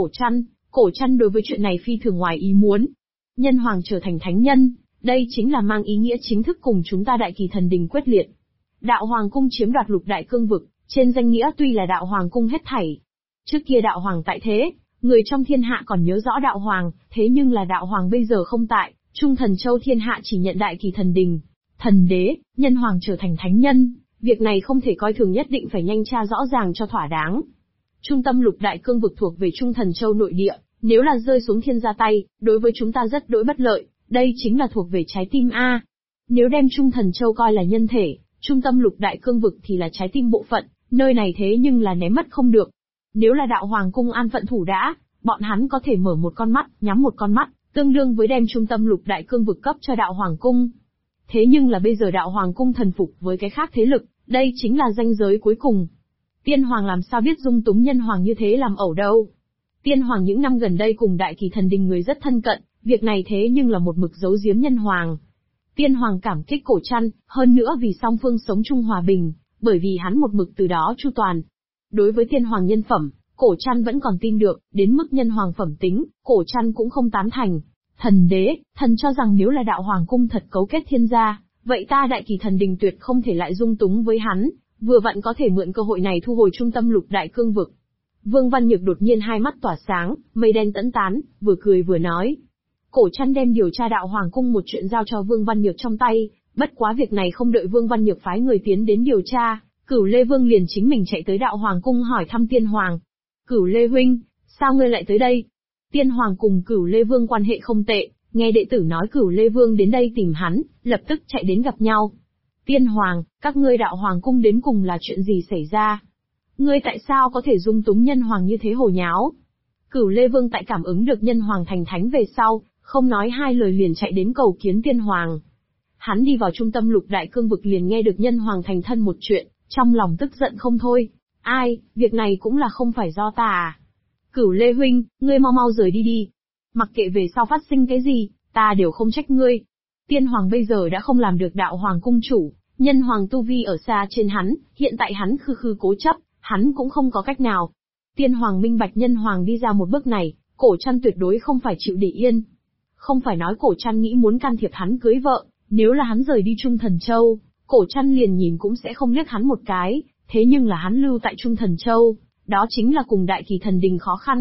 cổ trăn đối với chuyện này phi thường ngoài ý muốn. Nhân hoàng trở thành thánh nhân, đây chính là mang ý nghĩa chính thức cùng chúng ta Đại Kỳ Thần Đình quyết liệt. Đạo hoàng cung chiếm đoạt lục đại cương vực, trên danh nghĩa tuy là đạo hoàng cung hết thảy. Trước kia đạo hoàng tại thế, người trong thiên hạ còn nhớ rõ đạo hoàng, thế nhưng là đạo hoàng bây giờ không tại, Trung Thần Châu thiên hạ chỉ nhận Đại Kỳ Thần Đình. Thần đế, nhân hoàng trở thành thánh nhân, việc này không thể coi thường, nhất định phải nhanh tra rõ ràng cho thỏa đáng. Trung tâm lục đại cương vực thuộc về Trung Thần Châu nội địa, nếu là rơi xuống thiên gia tay, đối với chúng ta rất đỗi bất lợi, đây chính là thuộc về trái tim A. Nếu đem Trung Thần Châu coi là nhân thể, trung tâm lục đại cương vực thì là trái tim bộ phận, nơi này thế nhưng là ném mất không được. Nếu là đạo hoàng cung an phận thủ đã, bọn hắn có thể mở một con mắt, nhắm một con mắt, tương đương với đem trung tâm lục đại cương vực cấp cho đạo hoàng cung. Thế nhưng là bây giờ đạo hoàng cung thần phục với cái khác thế lực, đây chính là ranh giới cuối cùng. Tiên hoàng làm sao biết dung túng nhân hoàng như thế làm ẩu đâu. Tiên hoàng những năm gần đây cùng Đại Kỳ Thần Đình người rất thân cận, việc này thế nhưng là một mực giấu giếm nhân hoàng. Tiên hoàng cảm kích cổ trăn, hơn nữa vì song phương sống chung hòa bình, bởi vì hắn một mực từ đó chu toàn. Đối với tiên hoàng nhân phẩm, cổ trăn vẫn còn tin được, đến mức nhân hoàng phẩm tính, cổ trăn cũng không tán thành. Thần đế, thần cho rằng nếu là đạo hoàng cung thật cấu kết thiên gia, vậy ta Đại Kỳ Thần Đình tuyệt không thể lại dung túng với hắn, vừa vặn có thể mượn cơ hội này thu hồi trung tâm lục đại cương vực. Vương Văn Nhược đột nhiên hai mắt tỏa sáng, mây đen tẫn tán, vừa cười vừa nói. Cổ trăn đem điều tra đạo hoàng cung một chuyện giao cho Vương Văn Nhược trong tay, bất quá việc này không đợi Vương Văn Nhược phái người tiến đến điều tra, Cửu Lê Vương liền chính mình chạy tới đạo hoàng cung hỏi thăm tiên hoàng. Cửu Lê huynh, sao ngươi lại tới đây? Tiên hoàng cùng Cửu Lê Vương quan hệ không tệ, nghe đệ tử nói Cửu Lê Vương đến đây tìm hắn, lập tức chạy đến gặp nhau. Tiên hoàng, các ngươi đạo hoàng cung đến cùng là chuyện gì xảy ra? Ngươi tại sao có thể dung túng nhân hoàng như thế hồ nháo? Cửu Lê Vương tại cảm ứng được nhân hoàng thành thánh về sau, không nói hai lời liền chạy đến cầu kiến tiên hoàng. Hắn đi vào trung tâm lục đại cương vực liền nghe được nhân hoàng thành thân một chuyện, trong lòng tức giận không thôi. Ai, việc này cũng là không phải do ta à? Cửu Lê huynh, ngươi mau mau rời đi đi. Mặc kệ về sau phát sinh cái gì, ta đều không trách ngươi. Tiên hoàng bây giờ đã không làm được đạo hoàng cung chủ, nhân hoàng tu vi ở xa trên hắn, hiện tại hắn khư cố chấp, hắn cũng không có cách nào. Tiên hoàng minh bạch nhân hoàng đi ra một bước này, cổ trăn tuyệt đối không phải chịu để yên. Không phải nói cổ trăn nghĩ muốn can thiệp hắn cưới vợ, nếu là hắn rời đi Trung Thần Châu, cổ trăn liền nhìn cũng sẽ không liếc hắn một cái, thế nhưng là hắn lưu tại Trung Thần Châu, đó chính là cùng Đại Kỳ Thần Đình khó khăn.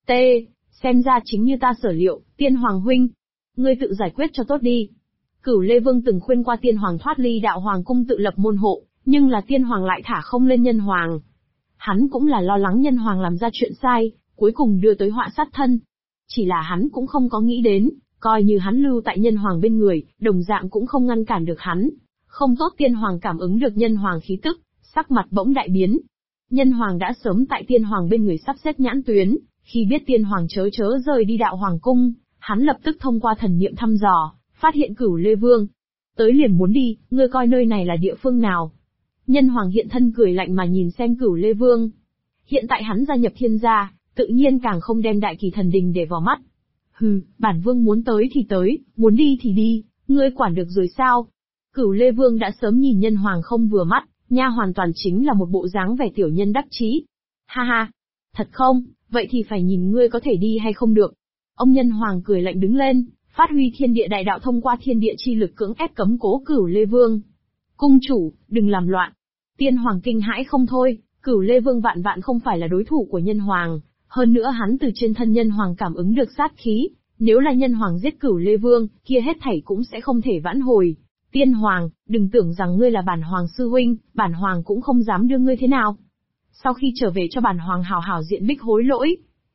Xem ra chính như ta sở liệu, tiên hoàng huynh. Ngươi tự giải quyết cho tốt đi. Cửu Lê Vương từng khuyên qua tiên hoàng thoát ly đạo hoàng cung tự lập môn hộ, nhưng là tiên hoàng lại thả không lên nhân hoàng. Hắn cũng là lo lắng nhân hoàng làm ra chuyện sai, cuối cùng đưa tới họa sát thân. Chỉ là hắn cũng không có nghĩ đến, coi như hắn lưu tại nhân hoàng bên người, đồng dạng cũng không ngăn cản được hắn. Không tốt tiên hoàng cảm ứng được nhân hoàng khí tức, sắc mặt bỗng đại biến. Nhân hoàng đã sớm tại tiên hoàng bên người sắp xếp nhãn tuyến, khi biết tiên hoàng chớ rời đi đạo hoàng cung, hắn lập tức thông qua thần niệm thăm dò, phát hiện Cửu Lê Vương. Tới liền muốn đi, ngươi coi nơi này là địa phương nào? Nhân hoàng hiện thân cười lạnh mà nhìn xem Cửu Lê Vương. Hiện tại hắn gia nhập thiên gia, tự nhiên càng không đem Đại Kỳ Thần Đình để vào mắt. Bản vương muốn tới thì tới, muốn đi thì đi, ngươi quản được rồi sao? Cửu Lê Vương đã sớm nhìn nhân hoàng không vừa mắt, nha hoàn toàn chính là một bộ dáng vẻ tiểu nhân đắc chí. Ha ha, thật không, vậy thì phải nhìn ngươi có thể đi hay không được. Ông nhân hoàng cười lạnh đứng lên, phát huy thiên địa đại đạo thông qua thiên địa chi lực cưỡng ép cấm cố Cửu Lê Vương. Cung chủ, đừng làm loạn. Tiên hoàng kinh hãi không thôi, Cửu Lê Vương vạn vạn không phải là đối thủ của nhân hoàng, hơn nữa hắn từ trên thân nhân hoàng cảm ứng được sát khí, nếu là nhân hoàng giết Cửu Lê Vương, kia hết thảy cũng sẽ không thể vãn hồi. Tiên hoàng, đừng tưởng rằng ngươi là bản hoàng sư huynh, bản hoàng cũng không dám đưa ngươi thế nào. Sau khi trở về cho bản hoàng hào hào diện bích hối lỗi.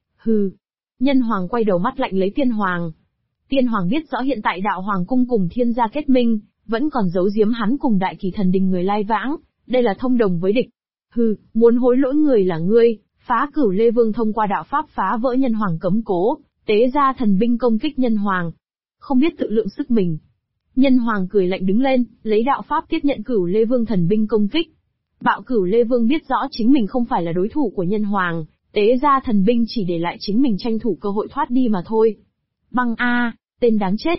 Nhân hoàng quay đầu mắt lạnh lấy tiên hoàng. Tiên hoàng biết rõ hiện tại đạo hoàng cung cùng thiên gia kết minh, vẫn còn giấu giếm hắn cùng Đại Kỳ Thần Đình người lai vãng, đây là thông đồng với địch. Muốn hối lỗi người là ngươi, phá Cửu Lê Vương thông qua đạo pháp phá vỡ nhân hoàng cấm cố, tế ra thần binh công kích nhân hoàng. Không biết tự lượng sức mình. Nhân hoàng cười lạnh đứng lên, lấy đạo pháp tiếp nhận Cửu Lê Vương thần binh công kích. Bạo Cửu Lê Vương biết rõ chính mình không phải là đối thủ của nhân hoàng, tế ra thần binh chỉ để lại chính mình tranh thủ cơ hội thoát đi mà thôi. Băng a, tên đáng chết.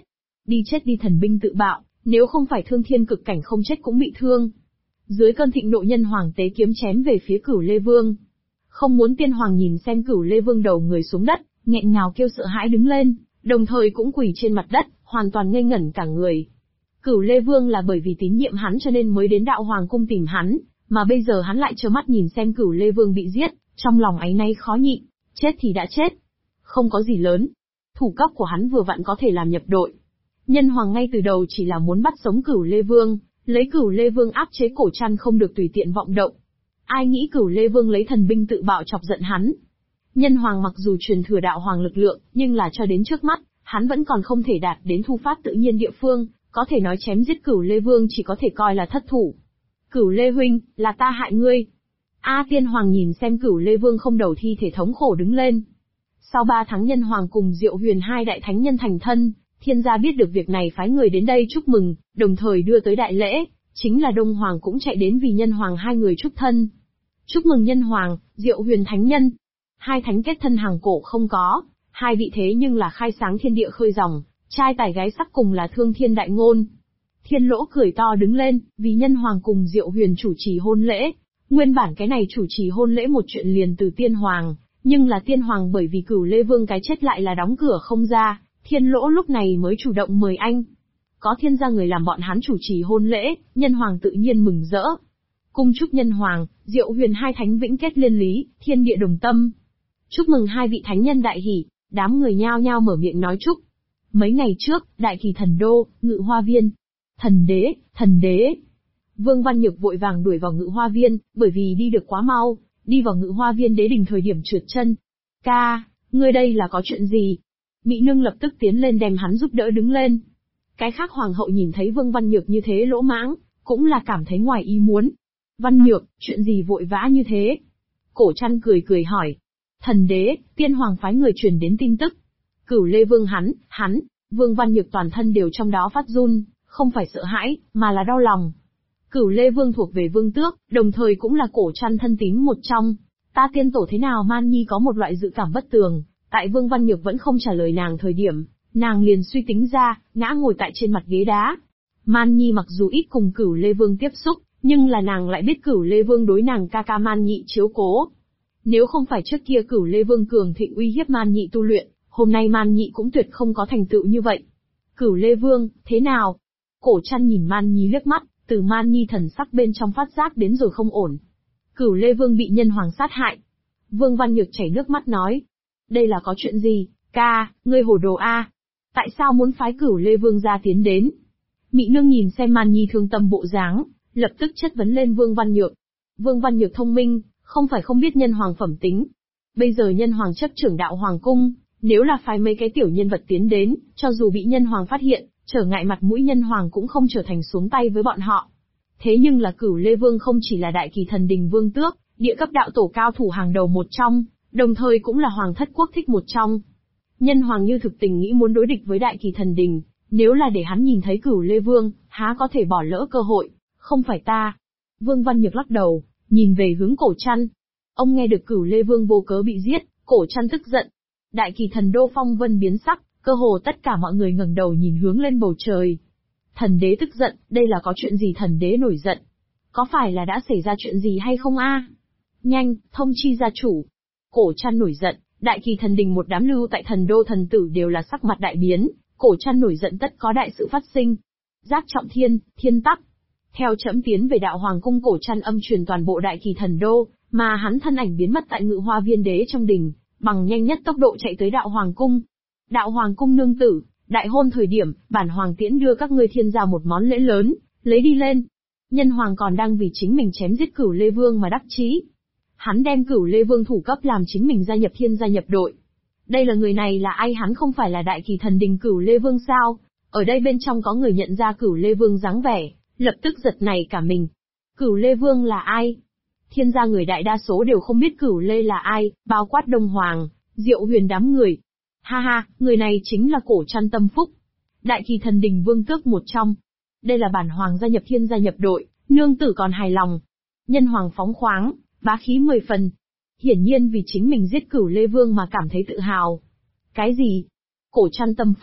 Đi chết đi thần binh tự bạo, nếu không phải thương thiên cực cảnh không chết cũng bị thương. Dưới cơn thịnh nộ nhân hoàng tế kiếm chém về phía Cửu Lê Vương. Không muốn tiên hoàng nhìn xem Cửu Lê Vương đầu người xuống đất, nghẹn ngào kêu sợ hãi đứng lên, đồng thời cũng quỳ trên mặt đất, hoàn toàn ngây ngẩn cả người. Cửu Lê Vương là bởi vì tín nhiệm hắn cho nên mới đến đạo hoàng cung tìm hắn, mà bây giờ hắn lại trơ mắt nhìn xem Cửu Lê Vương bị giết, trong lòng áy náy khó nhịn, chết thì đã chết. Không có gì lớn. Thủ cấp của hắn vừa vặn có thể làm nhập đội. Nhân hoàng ngay từ đầu chỉ là muốn bắt sống Cửu Lê Vương, lấy Cửu Lê Vương áp chế Cổ Trăn không được tùy tiện vọng động. Ai nghĩ Cửu Lê Vương lấy thần binh tự bạo chọc giận hắn. Nhân hoàng mặc dù truyền thừa đạo hoàng lực lượng, nhưng là cho đến trước mắt, hắn vẫn còn không thể đạt đến thu phát tự nhiên địa phương, có thể nói chém giết Cửu Lê Vương chỉ có thể coi là thất thủ. Cửu Lê huynh, là ta hại ngươi. Tiên hoàng nhìn xem Cửu Lê Vương không đầu thi thể thống khổ đứng lên. Sau 3 tháng nhân hoàng cùng Diệu Huyền hai đại thánh nhân thành thân, thiên gia biết được việc này phái người đến đây chúc mừng, đồng thời đưa tới đại lễ, chính là Đông Hoàng cũng chạy đến vì nhân hoàng hai người chúc thân. Chúc mừng nhân hoàng, Diệu Huyền thánh nhân. Hai thánh kết thân hàng cổ không có, hai vị thế nhưng là khai sáng thiên địa khơi dòng, trai tài gái sắc cùng là thương thiên đại ngôn. Thiên Lỗ cười to đứng lên, vì nhân hoàng cùng Diệu Huyền chủ trì hôn lễ. Nguyên bản cái này chủ trì hôn lễ một chuyện liền từ tiên hoàng, nhưng là tiên hoàng bởi vì Cửu Lê Vương cái chết lại là đóng cửa không ra, Thiên Lỗ lúc này mới chủ động mời anh. Có thiên gia người làm bọn hắn chủ trì hôn lễ, nhân hoàng tự nhiên mừng rỡ. Cung chúc nhân hoàng, Diệu Huyền hai thánh vĩnh kết liên lý, thiên địa đồng tâm. Chúc mừng hai vị thánh nhân đại hỷ, đám người nhao nhao mở miệng nói chúc. Mấy ngày trước, đại kỳ thần đô, Ngự Hoa Viên. Thần đế. Vương Văn Nhược vội vàng đuổi vào Ngự Hoa Viên, bởi vì đi được quá mau, đi vào Ngự Hoa Viên đế đình thời điểm trượt chân. Ca, ngươi đây là có chuyện gì? Mỹ Nương lập tức tiến lên đem hắn giúp đỡ đứng lên. Cái khác hoàng hậu nhìn thấy Vương Văn Nhược như thế lỗ mãng, cũng là cảm thấy ngoài ý muốn. Văn Nhược, chuyện gì vội vã như thế? Cổ Trăn cười cười hỏi. Thần đế, tiên hoàng phái người truyền đến tin tức. Cửu Lê Vương hắn, Vương Văn Nhược toàn thân đều trong đó phát run, không phải sợ hãi, mà là đau lòng. Cửu Lê Vương thuộc về vương tước, đồng thời cũng là Cổ Trăn thân tín một trong. Ta tiên tổ thế nào Man Nhi có một loại dự cảm bất tường, tại Vương Văn Nhược vẫn không trả lời nàng thời điểm, nàng liền suy tính ra, ngã ngồi tại trên mặt ghế đá. Man Nhi mặc dù ít cùng Cửu Lê Vương tiếp xúc, nhưng là nàng lại biết Cửu Lê Vương đối nàng ca ca Man Nhị chiếu cố. Nếu không phải trước kia Cửu Lê Vương cường thịnh uy hiếp Man Nhị tu luyện, hôm nay Man Nhị cũng tuyệt không có thành tựu như vậy. Cửu Lê Vương, thế nào? Cổ Trăn nhìn Man Nhi liếc mắt, từ Man Nhi thần sắc bên trong phát giác đến rồi không ổn. Cửu Lê Vương bị nhân hoàng sát hại. Vương Văn Nhược chảy nước mắt nói. Đây là có chuyện gì, ca, ngươi hồ đồ a? Tại sao muốn phái Cửu Lê Vương ra tiến đến? Mị Nương nhìn xem Man Nhi thương tâm bộ dáng, lập tức chất vấn lên Vương Văn Nhược. Vương Văn Nhược thông minh, không phải không biết nhân hoàng phẩm tính. Bây giờ nhân hoàng chấp trưởng đạo hoàng cung, nếu là phái mấy cái tiểu nhân vật tiến đến, cho dù bị nhân hoàng phát hiện, trở ngại mặt mũi nhân hoàng cũng không trở thành xuống tay với bọn họ. Thế nhưng là Cửu Lê Vương không chỉ là đại kỳ thần đình vương tước, địa cấp đạo tổ cao thủ hàng đầu một trong, đồng thời cũng là hoàng thất quốc thích một trong. Nhân hoàng như thực tình nghĩ muốn đối địch với đại kỳ thần đình, nếu là để hắn nhìn thấy Cửu Lê Vương, há có thể bỏ lỡ cơ hội, không phải ta. Vương Văn Nhược lắc đầu, nhìn về hướng Cổ Trăn. Ông nghe được Cửu Lê Vương vô cớ bị giết, Cổ Trăn tức giận. Đại kỳ thần đô phong vân biến sắc, cơ hồ tất cả mọi người ngẩng đầu nhìn hướng lên bầu trời. Thần đế tức giận, đây là có chuyện gì thần đế nổi giận? Có phải là đã xảy ra chuyện gì hay không a? Nhanh, thông chi gia chủ. Cổ Trăn nổi giận, đại kỳ thần đình một đám lưu tại thần đô thần tử đều là sắc mặt đại biến, Cổ Trăn nổi giận tất có đại sự phát sinh. Giác trọng thiên, thiên tắc. Theo trẫm tiến về đạo hoàng cung, Cổ Trăn âm truyền toàn bộ đại kỳ thần đô, mà hắn thân ảnh biến mất tại Ngự Hoa Viên đế trong đình, bằng nhanh nhất tốc độ chạy tới đạo hoàng cung. Đạo hoàng cung nương tử, đại hôn thời điểm, bản hoàng tiễn đưa các ngươi thiên gia một món lễ lớn, lấy đi lên. Nhân hoàng còn đang vì chính mình chém giết Cửu Lê Vương mà đắc chí. Hắn đem Cửu Lê Vương thủ cấp làm chính mình gia nhập thiên gia nhập đội. Đây là người này là ai? Hắn không phải là đại kỳ thần đình Cửu Lê Vương sao? Ở đây bên trong có người nhận ra Cửu Lê Vương dáng vẻ, lập tức giật nảy cả mình. Cửu Lê Vương là ai? Thiên gia người đại đa số đều không biết Cửu Lê là ai, bao quát Đông Hoàng, Diệu Huyền đám người. Ha ha, người này chính là Cổ Trăn tâm phúc. Đại kỳ thần đình vương tước một trong. Đây là bản hoàng gia nhập thiên gia nhập đội, nương tử còn hài lòng. Nhân hoàng phóng khoáng, bá khí 10 phần. Hiển nhiên vì chính mình giết Cửu Lê Vương mà cảm thấy tự hào. Cái gì? Cổ Trăn tâm phúc,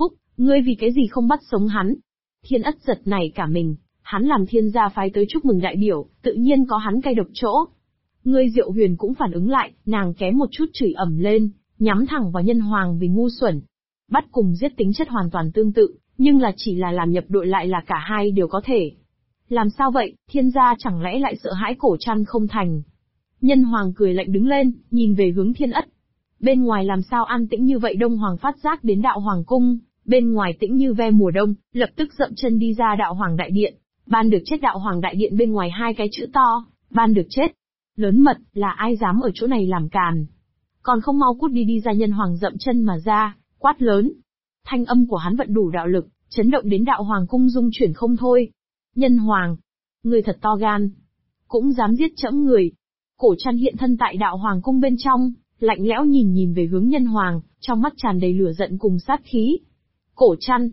Ngươi vì cái gì không bắt sống hắn? Thiên Ất giật nảy cả mình, hắn làm Thiên gia phái tới chúc mừng đại biểu, tự nhiên có hắn cay độc chỗ. Ngươi Diệu Huyền cũng phản ứng lại, nàng kém một chút chửi ầm lên, nhắm thẳng vào Nhân Hoàng vì ngu xuẩn. Bắt cùng giết tính chất hoàn toàn tương tự, nhưng là chỉ là làm nhập đội lại là cả hai đều có thể. Làm sao vậy, Thiên gia chẳng lẽ lại sợ hãi Cổ Trăn không thành? Nhân Hoàng cười lạnh đứng lên, nhìn về hướng Thiên Ất. Bên ngoài làm sao an tĩnh như vậy? Đông Hoàng phát giác đến đạo Hoàng cung, bên ngoài tĩnh như ve mùa đông, lập tức dậm chân đi ra đạo Hoàng đại điện. Ban được chết. Đạo Hoàng đại điện bên ngoài hai cái chữ to, ban được chết. Lớn mật, là ai dám ở chỗ này làm càn? Còn không mau cút đi. Đi ra. Nhân Hoàng dậm chân mà ra, quát lớn. Thanh âm của hắn vận đủ đạo lực, chấn động đến đạo Hoàng cung rung chuyển không thôi. Nhân Hoàng, người thật to gan, cũng dám giết trẫm người. Cổ Trăn hiện thân tại đạo Hoàng cung bên trong, lạnh lẽo nhìn về hướng Nhân Hoàng, trong mắt tràn đầy lửa giận cùng sát khí. Cổ Trăn,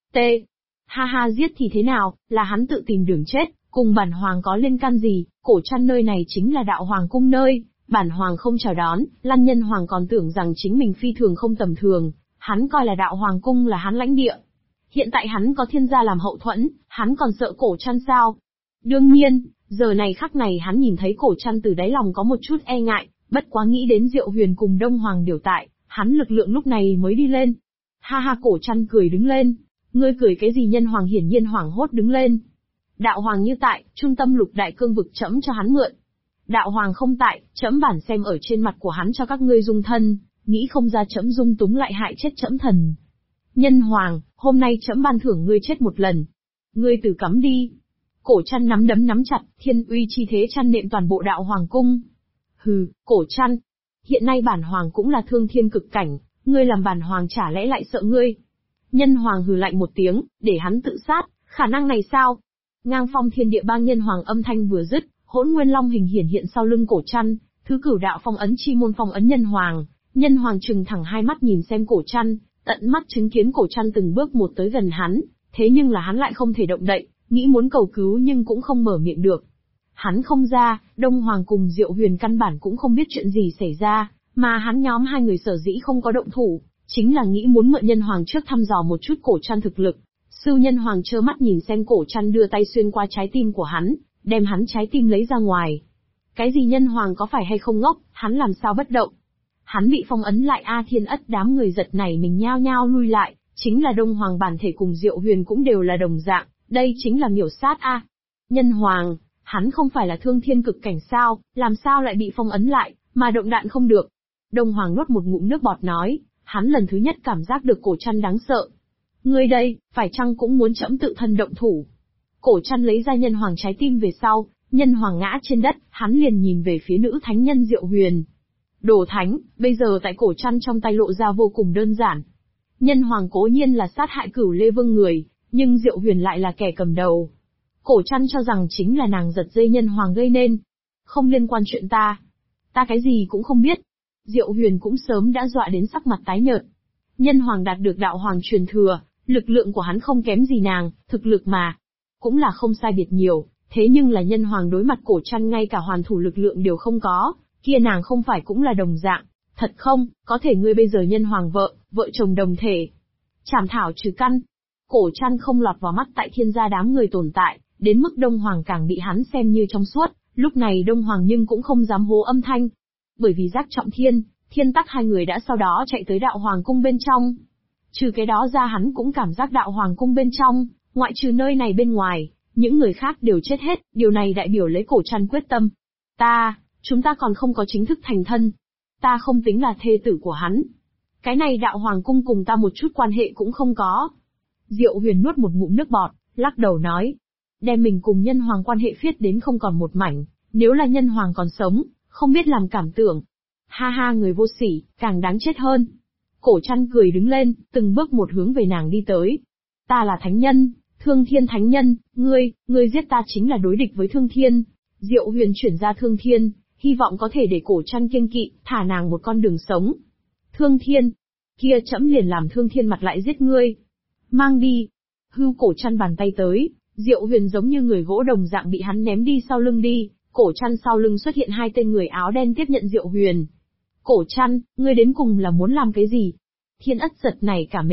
ha ha, giết thì thế nào, là hắn tự tìm đường chết, cùng bản Hoàng có liên can gì? Cổ Trăn, nơi này chính là đạo Hoàng cung nơi, bản Hoàng không chào đón. Lăng Nhân Hoàng còn tưởng rằng chính mình phi thường không tầm thường, hắn coi là đạo Hoàng cung là hắn lãnh địa. Hiện tại hắn có Thiên gia làm hậu thuẫn, hắn còn sợ Cổ Trăn sao? Đương nhiên, giờ này khắc này hắn nhìn thấy Cổ Trăn từ đáy lòng có một chút e ngại, bất quá nghĩ đến Diệu Huyền cùng Đông Hoàng đều tại, hắn lực lượng lúc này mới đi lên. Ha ha, Cổ Trăn cười đứng lên. Ngươi cười cái gì? Nhân Hoàng hiển nhiên hoảng hốt đứng lên. Đạo Hoàng như tại, trung tâm lục đại cương vực trẫm cho hắn mượn. Đạo Hoàng không tại, trẫm bản xem ở trên mặt của hắn cho các ngươi dung thân, nghĩ không ra trẫm dung túng lại hại chết trẫm thần. Nhân Hoàng, hôm nay trẫm ban thưởng ngươi chết một lần. Ngươi từ cắm đi. Cổ Trăn nắm đấm nắm chặt, thiên uy chi thế chăn nệm toàn bộ đạo Hoàng cung. Hừ, Cổ Trăn. Hiện nay bản Hoàng cũng là thương thiên cực cảnh, ngươi làm bản Hoàng chả lẽ lại sợ ngươi? Nhân Hoàng hừ lạnh một tiếng, để hắn tự sát, khả năng này sao? Ngang phong thiên địa bang. Nhân Hoàng âm thanh vừa dứt, Hỗn Nguyên Long hình hiển hiện sau lưng Cổ Trăn, thứ cửu đạo phong ấn chi môn phong ấn Nhân Hoàng. Nhân Hoàng trừng thẳng hai mắt nhìn xem Cổ Trăn, tận mắt chứng kiến Cổ Trăn từng bước một tới gần hắn, thế nhưng là hắn lại không thể động đậy, nghĩ muốn cầu cứu nhưng cũng không mở miệng được. Hắn không ra, Đông Hoàng cùng Diệu Huyền căn bản cũng không biết chuyện gì xảy ra, mà hắn nhóm hai người sở dĩ không có động thủ, chính là nghĩ muốn mượn Nhân Hoàng trước thăm dò một chút Cổ Trăn thực lực. Sư Nhân Hoàng trơ mắt nhìn xem Cổ Trăn đưa tay xuyên qua trái tim của hắn, đem hắn trái tim lấy ra ngoài. Cái gì? Nhân Hoàng có phải hay không ngốc, hắn làm sao bất động? Hắn bị phong ấn lại a. Thiên Ất đám người giật nảy mình nhao nhao lui lại, chính là Đông Hoàng bản thể cùng Diệu Huyền cũng đều là đồng dạng, đây chính là miểu sát a. Nhân Hoàng, hắn không phải là thương thiên cực cảnh sao, làm sao lại bị phong ấn lại, mà động đạn không được? Đông Hoàng nuốt một ngụm nước bọt nói, hắn lần thứ nhất cảm giác được Cổ Trăn đáng sợ. Ngươi đây, phải chăng cũng muốn trẫm tự thân động thủ? Cổ Trăn lấy ra Nhân Hoàng trái tim về sau, Nhân Hoàng ngã trên đất, hắn liền nhìn về phía nữ thánh nhân Diệu Huyền. Đồ thánh, bây giờ tại Cổ Trăn trong tay lộ ra vô cùng đơn giản. Nhân Hoàng cố nhiên là sát hại Cửu Lê Vương người, nhưng Diệu Huyền lại là kẻ cầm đầu. Cổ Trăn cho rằng chính là nàng giật dây Nhân Hoàng gây nên. Không liên quan chuyện ta. Ta cái gì cũng không biết. Diệu Huyền cũng sớm đã dọa đến sắc mặt tái nhợt. Nhân Hoàng đạt được đạo Hoàng truyền thừa, lực lượng của hắn không kém gì nàng, thực lực mà. Cũng là không sai biệt nhiều, thế nhưng là Nhân Hoàng đối mặt Cổ Trăn ngay cả hoàn thủ lực lượng đều không có, kia nàng không phải cũng là đồng dạng. Thật không, có thể ngươi bây giờ Nhân Hoàng vợ chồng đồng thể. Chảm thảo trừ căn. Cổ Trăn không lọt vào mắt tại Thiên gia đám người tồn tại, đến mức Đông Hoàng càng bị hắn xem như trong suốt, lúc này Đông Hoàng nhưng cũng không dám hô âm thanh. Bởi vì Giác Trọng Thiên, Thiên Tắc hai người đã sau đó chạy tới đạo Hoàng cung bên trong. Trừ cái đó ra hắn cũng cảm giác đạo Hoàng cung bên trong, ngoại trừ nơi này bên ngoài, những người khác đều chết hết, điều này đại biểu lấy Cổ Trăn quyết tâm. Chúng ta còn không có chính thức thành thân. Ta không tính là thê tử của hắn. Cái này đạo Hoàng cung cùng ta một chút quan hệ cũng không có. Diệu Huyền nuốt một ngụm nước bọt, lắc đầu nói. Đem mình cùng Nhân Hoàng quan hệ phiết đến không còn một mảnh, nếu là Nhân Hoàng còn sống, không biết làm cảm tưởng. Ha ha, người vô sỉ, càng đáng chết hơn. Cổ Trăn cười đứng lên, từng bước một hướng về nàng đi tới. Ta là thánh nhân, Thương Thiên thánh nhân, ngươi giết ta chính là đối địch với Thương Thiên. Diệu Huyền chuyển ra Thương Thiên, hy vọng có thể để Cổ Trăn kiêng kỵ, thả nàng một con đường sống. Thương Thiên, kia trẫm liền làm Thương Thiên mặt lại giết ngươi. Mang đi. Cổ Trăn bàn tay tới, Diệu Huyền giống như người gỗ đồng dạng bị hắn ném đi sau lưng đi, Cổ Trăn sau lưng xuất hiện hai tên người áo đen tiếp nhận Diệu Huyền. Cổ Trăn, ngươi đến cùng là muốn làm cái gì? Thiên Ất giật nảy cả mình,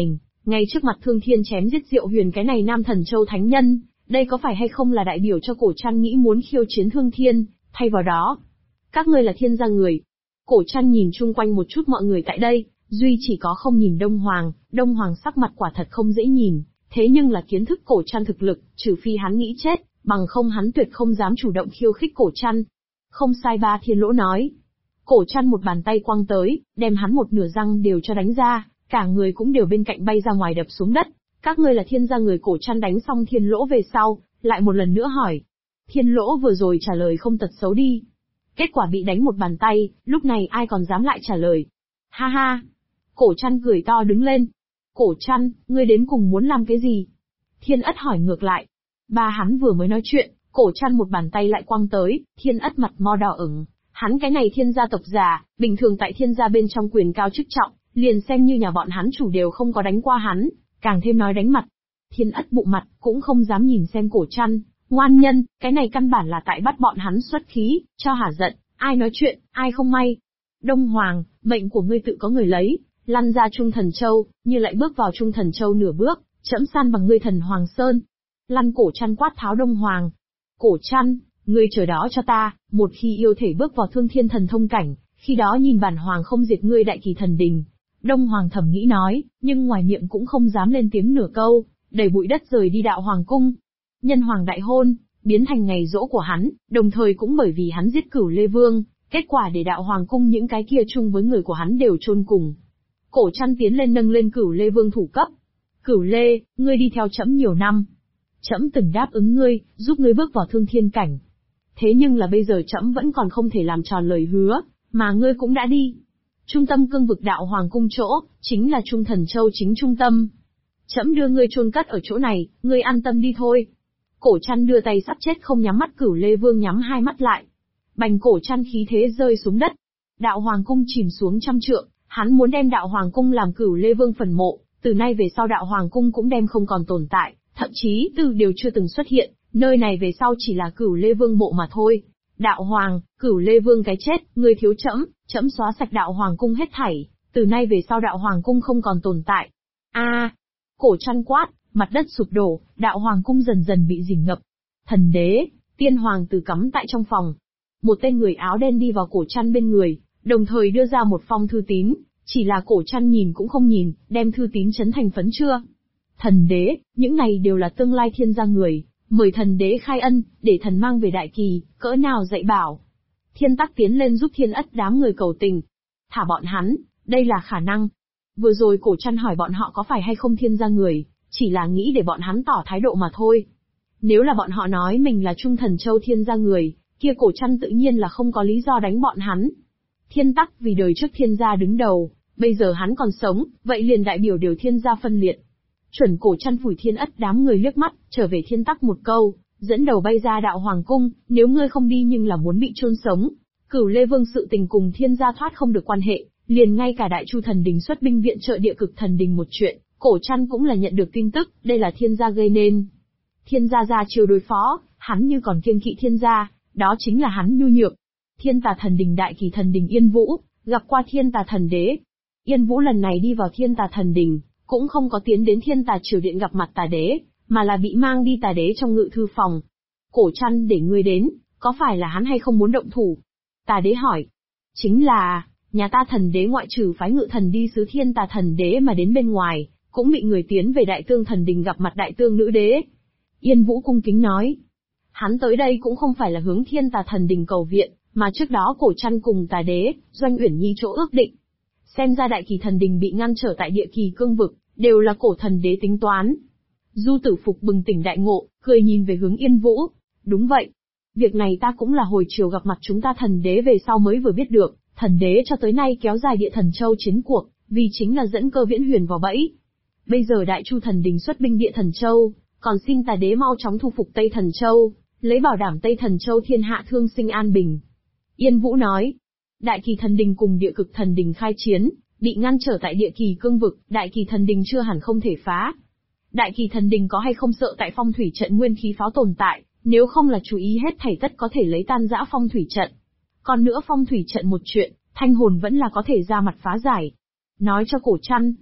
Ngay trước mặt Thương Thiên chém giết Diệu Huyền cái này Nam Thần Châu thánh nhân, đây có phải hay không là đại biểu cho Cổ Trăn nghĩ muốn khiêu chiến Thương Thiên, thay vào đó, các ngươi là Thiên gia người. Cổ Trăn nhìn chung quanh một chút mọi người tại đây, duy chỉ có không nhìn Đông Hoàng sắc mặt quả thật không dễ nhìn, thế nhưng là kiến thức Cổ Trăn thực lực, trừ phi hắn nghĩ chết, bằng không hắn tuyệt không dám chủ động khiêu khích Cổ Trăn. Không sai, Ba Thiên Lỗ nói. Cổ Trăn một bàn tay quăng tới, đem hắn một nửa răng đều cho đánh ra, cả người cũng đều bên cạnh bay ra ngoài đập xuống đất. Các ngươi là Thiên gia người. Cổ Trăn đánh xong Thiên Lỗ về sau, lại một lần nữa hỏi. Thiên Lỗ vừa rồi trả lời không tật xấu đi. Kết quả bị đánh một bàn tay, lúc này ai còn dám lại trả lời. Ha ha. Cổ Trăn cười to đứng lên. Cổ Trăn, ngươi đến cùng muốn làm cái gì? Thiên Ất hỏi ngược lại. Ba hắn vừa mới nói chuyện, Cổ Trăn một bàn tay lại quăng tới, Thiên Ất mặt mo đỏ ửng. Hắn cái này Thiên gia tộc già, bình thường tại Thiên gia bên trong quyền cao chức trọng, liền xem như nhà bọn hắn chủ đều không có đánh qua hắn, càng thêm nói đánh mặt. Thiên Ất bụng mặt, cũng không dám nhìn xem Cổ Trăn, ngoan nhân, cái này căn bản là tại bắt bọn hắn xuất khí, cho hả giận, ai nói chuyện, ai không may. Đông Hoàng, mệnh của ngươi tự có người lấy, lăn ra Trung Thần Châu, như lại bước vào Trung Thần Châu nửa bước, trẫm san bằng ngươi Thần Hoàng Sơn. Lăn. Cổ Trăn quát tháo Đông Hoàng. Cổ Trăn, ngươi chờ đó cho ta, một khi yêu thể bước vào Thương Thiên thần thông cảnh, khi đó nhìn bản hoàng không diệt ngươi Đại Kỳ Thần Đình. Đông Hoàng thầm nghĩ nói, nhưng ngoài miệng cũng không dám lên tiếng nửa câu, đẩy bụi đất rời đi Đạo Hoàng cung. Nhân hoàng đại hôn, biến thành ngày giỗ của hắn, đồng thời cũng bởi vì hắn giết Cửu Lê Vương, kết quả để Đạo Hoàng cung những cái kia chung với người của hắn đều chôn cùng. Cổ Trăn tiến lên nâng lên Cửu Lê Vương thủ cấp. Cửu Lê, ngươi đi theo trẫm nhiều năm. Trẫm từng đáp ứng ngươi, giúp ngươi bước vào Thương Thiên cảnh. Thế nhưng là bây giờ trẫm vẫn còn không thể làm tròn lời hứa, mà ngươi cũng đã đi. Trung tâm cương vực Đạo Hoàng cung chỗ, chính là Trung Thần Châu chính trung tâm. Trẫm đưa ngươi chôn cất ở chỗ này, ngươi an tâm đi thôi. Cổ Trăn đưa tay sắp chết không nhắm mắt. Cửu Lê Vương nhắm hai mắt lại. Bành. Cổ Trăn khí thế rơi xuống đất. Đạo Hoàng cung chìm xuống 100 trượng, hắn muốn đem Đạo Hoàng cung làm Cửu Lê Vương phần mộ, từ nay về sau Đạo Hoàng cung cũng đem không còn tồn tại, thậm chí đều chưa từng xuất hiện, nơi này về sau chỉ là Cửu Lê Vương mộ mà thôi. Đạo Hoàng, Cửu Lê Vương cái chết, ngươi thiếu trẫm, trẫm xóa sạch Đạo Hoàng cung hết thảy, từ nay về sau Đạo Hoàng cung không còn tồn tại. A! Cổ Trăn quát, mặt đất sụp đổ, Đạo Hoàng cung dần dần bị dìm ngập. Thần đế, Tiên Hoàng tử cắm tại trong phòng. Một tên người áo đen đi vào Cổ Trăn bên người, đồng thời đưa ra một phong thư tín, chỉ là Cổ Trăn nhìn cũng không nhìn, đem thư tín chấn thành phấn chưa. Thần đế, những này đều là tương lai Thiên gia người, mời thần đế khai ân, để thần mang về Đại Kỳ, cỡ nào dạy bảo. Thiên Tắc tiến lên giúp Thiên Ất đám người cầu tình. Thả bọn hắn, đây là khả năng. Vừa rồi Cổ Trăn hỏi bọn họ có phải hay không Thiên gia người, chỉ là nghĩ để bọn hắn tỏ thái độ mà thôi. Nếu là bọn họ nói mình là Trung Thần Châu Thiên gia người, kia Cổ Trăn tự nhiên là không có lý do đánh bọn hắn. Thiên Tắc vì đời trước Thiên gia đứng đầu, bây giờ hắn còn sống, vậy liền đại biểu điều Thiên gia phân liệt. Chuẩn. Cổ Trăn phủi Thiên Ất đám người liếc mắt, trở về Thiên Tắc một câu, dẫn đầu bay ra Đạo Hoàng cung, nếu ngươi không đi nhưng là muốn bị chôn sống. Cửu Lê Vương sự tình cùng Thiên gia thoát không được quan hệ, liền ngay cả Đại Chu Thần Đình xuất binh viện trợ Địa Cực Thần Đình một chuyện, Cổ Trăn cũng là nhận được tin tức, đây là Thiên gia gây nên. Thiên gia ra chiêu đối phó, hắn như còn kiêng kỵ Thiên gia, đó chính là hắn nhu nhược. Thiên Tà Thần Đình Đại Kỳ Thần Đình Yên Vũ, gặp qua Thiên Tà Thần Đế. Yên Vũ lần này đi vào Thiên Tà Thần Đình, cũng không có tiến đến Thiên Tà Triều Điện gặp mặt Tà Đế, mà là bị mang đi Tà Đế trong ngự thư phòng. Cổ Trăn để ngươi đến, có phải là hắn hay không muốn động thủ? Tà Đế hỏi. Chính là, nhà ta Thần Đế ngoại trừ phái ngự thần đi sứ Thiên Tà Thần Đế mà đến bên ngoài, cũng bị người tiến về Đại Tương Thần Đình gặp mặt Đại Tương Nữ Đế. Yên Vũ cung kính nói. Hắn tới đây cũng không phải là hướng Thiên Tà Thần Đình cầu viện, mà trước đó Cổ Trăn cùng Tà Đế, Doanh Uyển Nhi chỗ ước định. Xem ra Đại Kỳ Thần Đình bị ngăn trở tại Địa Kỳ cương vực, đều là Cổ Thần Đế tính toán. Du Tử Phục bừng tỉnh đại ngộ, cười nhìn về hướng Yên Vũ. Đúng vậy. Việc này ta cũng là hồi chiều gặp mặt chúng ta Thần Đế về sau mới vừa biết được, Thần Đế cho tới nay kéo dài Địa Thần Châu chiến cuộc, vì chính là dẫn Cơ Viễn Huyền vào bẫy. Bây giờ Đại Chu Thần Đình xuất binh Địa Thần Châu, còn xin Tà Đế mau chóng thu phục Tây Thần Châu, lấy bảo đảm Tây Thần Châu thiên hạ thương sinh an bình. Yên Vũ nói. Đại Kỳ Thần Đình cùng Địa Cực Thần Đình khai chiến, bị ngăn trở tại Địa Kỳ cương vực, Đại Kỳ Thần Đình chưa hẳn không thể phá. Đại Kỳ Thần Đình có hay không sợ tại phong thủy trận nguyên khí pháo tồn tại, nếu không là chú ý hết thảy tất có thể lấy tan rã phong thủy trận. Còn nữa phong thủy trận một chuyện, Thanh Hồn vẫn là có thể ra mặt phá giải. Nói cho Cổ Trăn.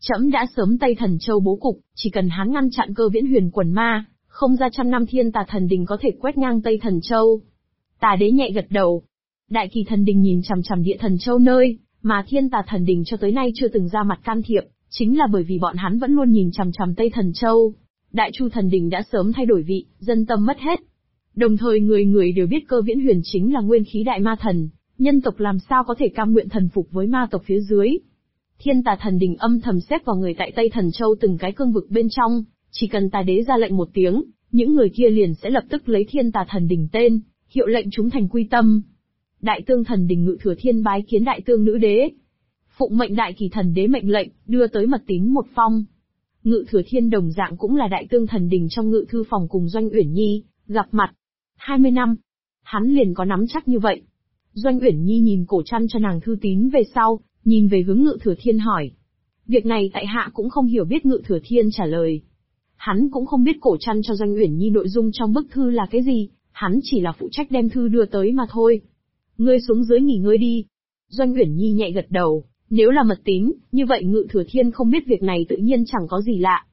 Trẫm đã sớm Tây Thần Châu bố cục, chỉ cần hắn ngăn chặn Cơ Viễn Huyền quần ma, không ra 100 năm Thiên Tà Thần Đình có thể quét ngang Tây Thần Châu. Tà đế nhẹ gật đầu. Đại Kỳ Thần Đình nhìn chằm chằm Địa Thần Châu nơi mà Thiên Tà Thần Đình cho tới nay chưa từng ra mặt can thiệp, chính là bởi vì bọn hắn vẫn luôn nhìn chằm chằm Tây Thần Châu. Đại Chu Thần Đình đã sớm thay đổi vị, dân tâm mất hết. Đồng thời người người đều biết Cơ Viễn Huyền chính là nguyên khí đại ma thần, nhân tộc làm sao có thể cam nguyện thần phục với ma tộc phía dưới. Thiên Tà Thần Đình âm thầm xếp vào người tại Tây Thần Châu từng cái cương vực bên trong, chỉ cần tà đế ra lệnh một tiếng, những người kia liền sẽ lập tức lấy Thiên Tà Thần Đình tên, hiệu lệnh chúng thành quy tâm. Đại Tương Thần Đình Ngự Thừa Thiên bái kiến Đại Tương Nữ Đế. Phụng mệnh Đại Kỳ Thần Đế mệnh lệnh, đưa tới mật tín một phong. Ngự Thừa Thiên đồng dạng cũng là Đại Tương Thần Đình trong ngự thư phòng cùng Doanh Uyển Nhi, gặp mặt. 20 năm. Hắn liền có nắm chắc như vậy. Doanh Uyển Nhi nhìn cổ trăn cho nàng thư tín về sau, nhìn về hướng Ngự Thừa Thiên hỏi. Việc này tại hạ cũng không hiểu biết. Ngự Thừa Thiên trả lời. Hắn cũng không biết cổ trăn cho Doanh Uyển Nhi nội dung trong bức thư là cái gì, hắn chỉ là phụ trách đem thư đưa tới mà thôi. Ngươi xuống dưới nghỉ ngơi đi. Doanh Uyển Nhi nhẹ gật đầu, nếu là mật tín, như vậy Ngự Thừa Thiên không biết việc này tự nhiên chẳng có gì lạ.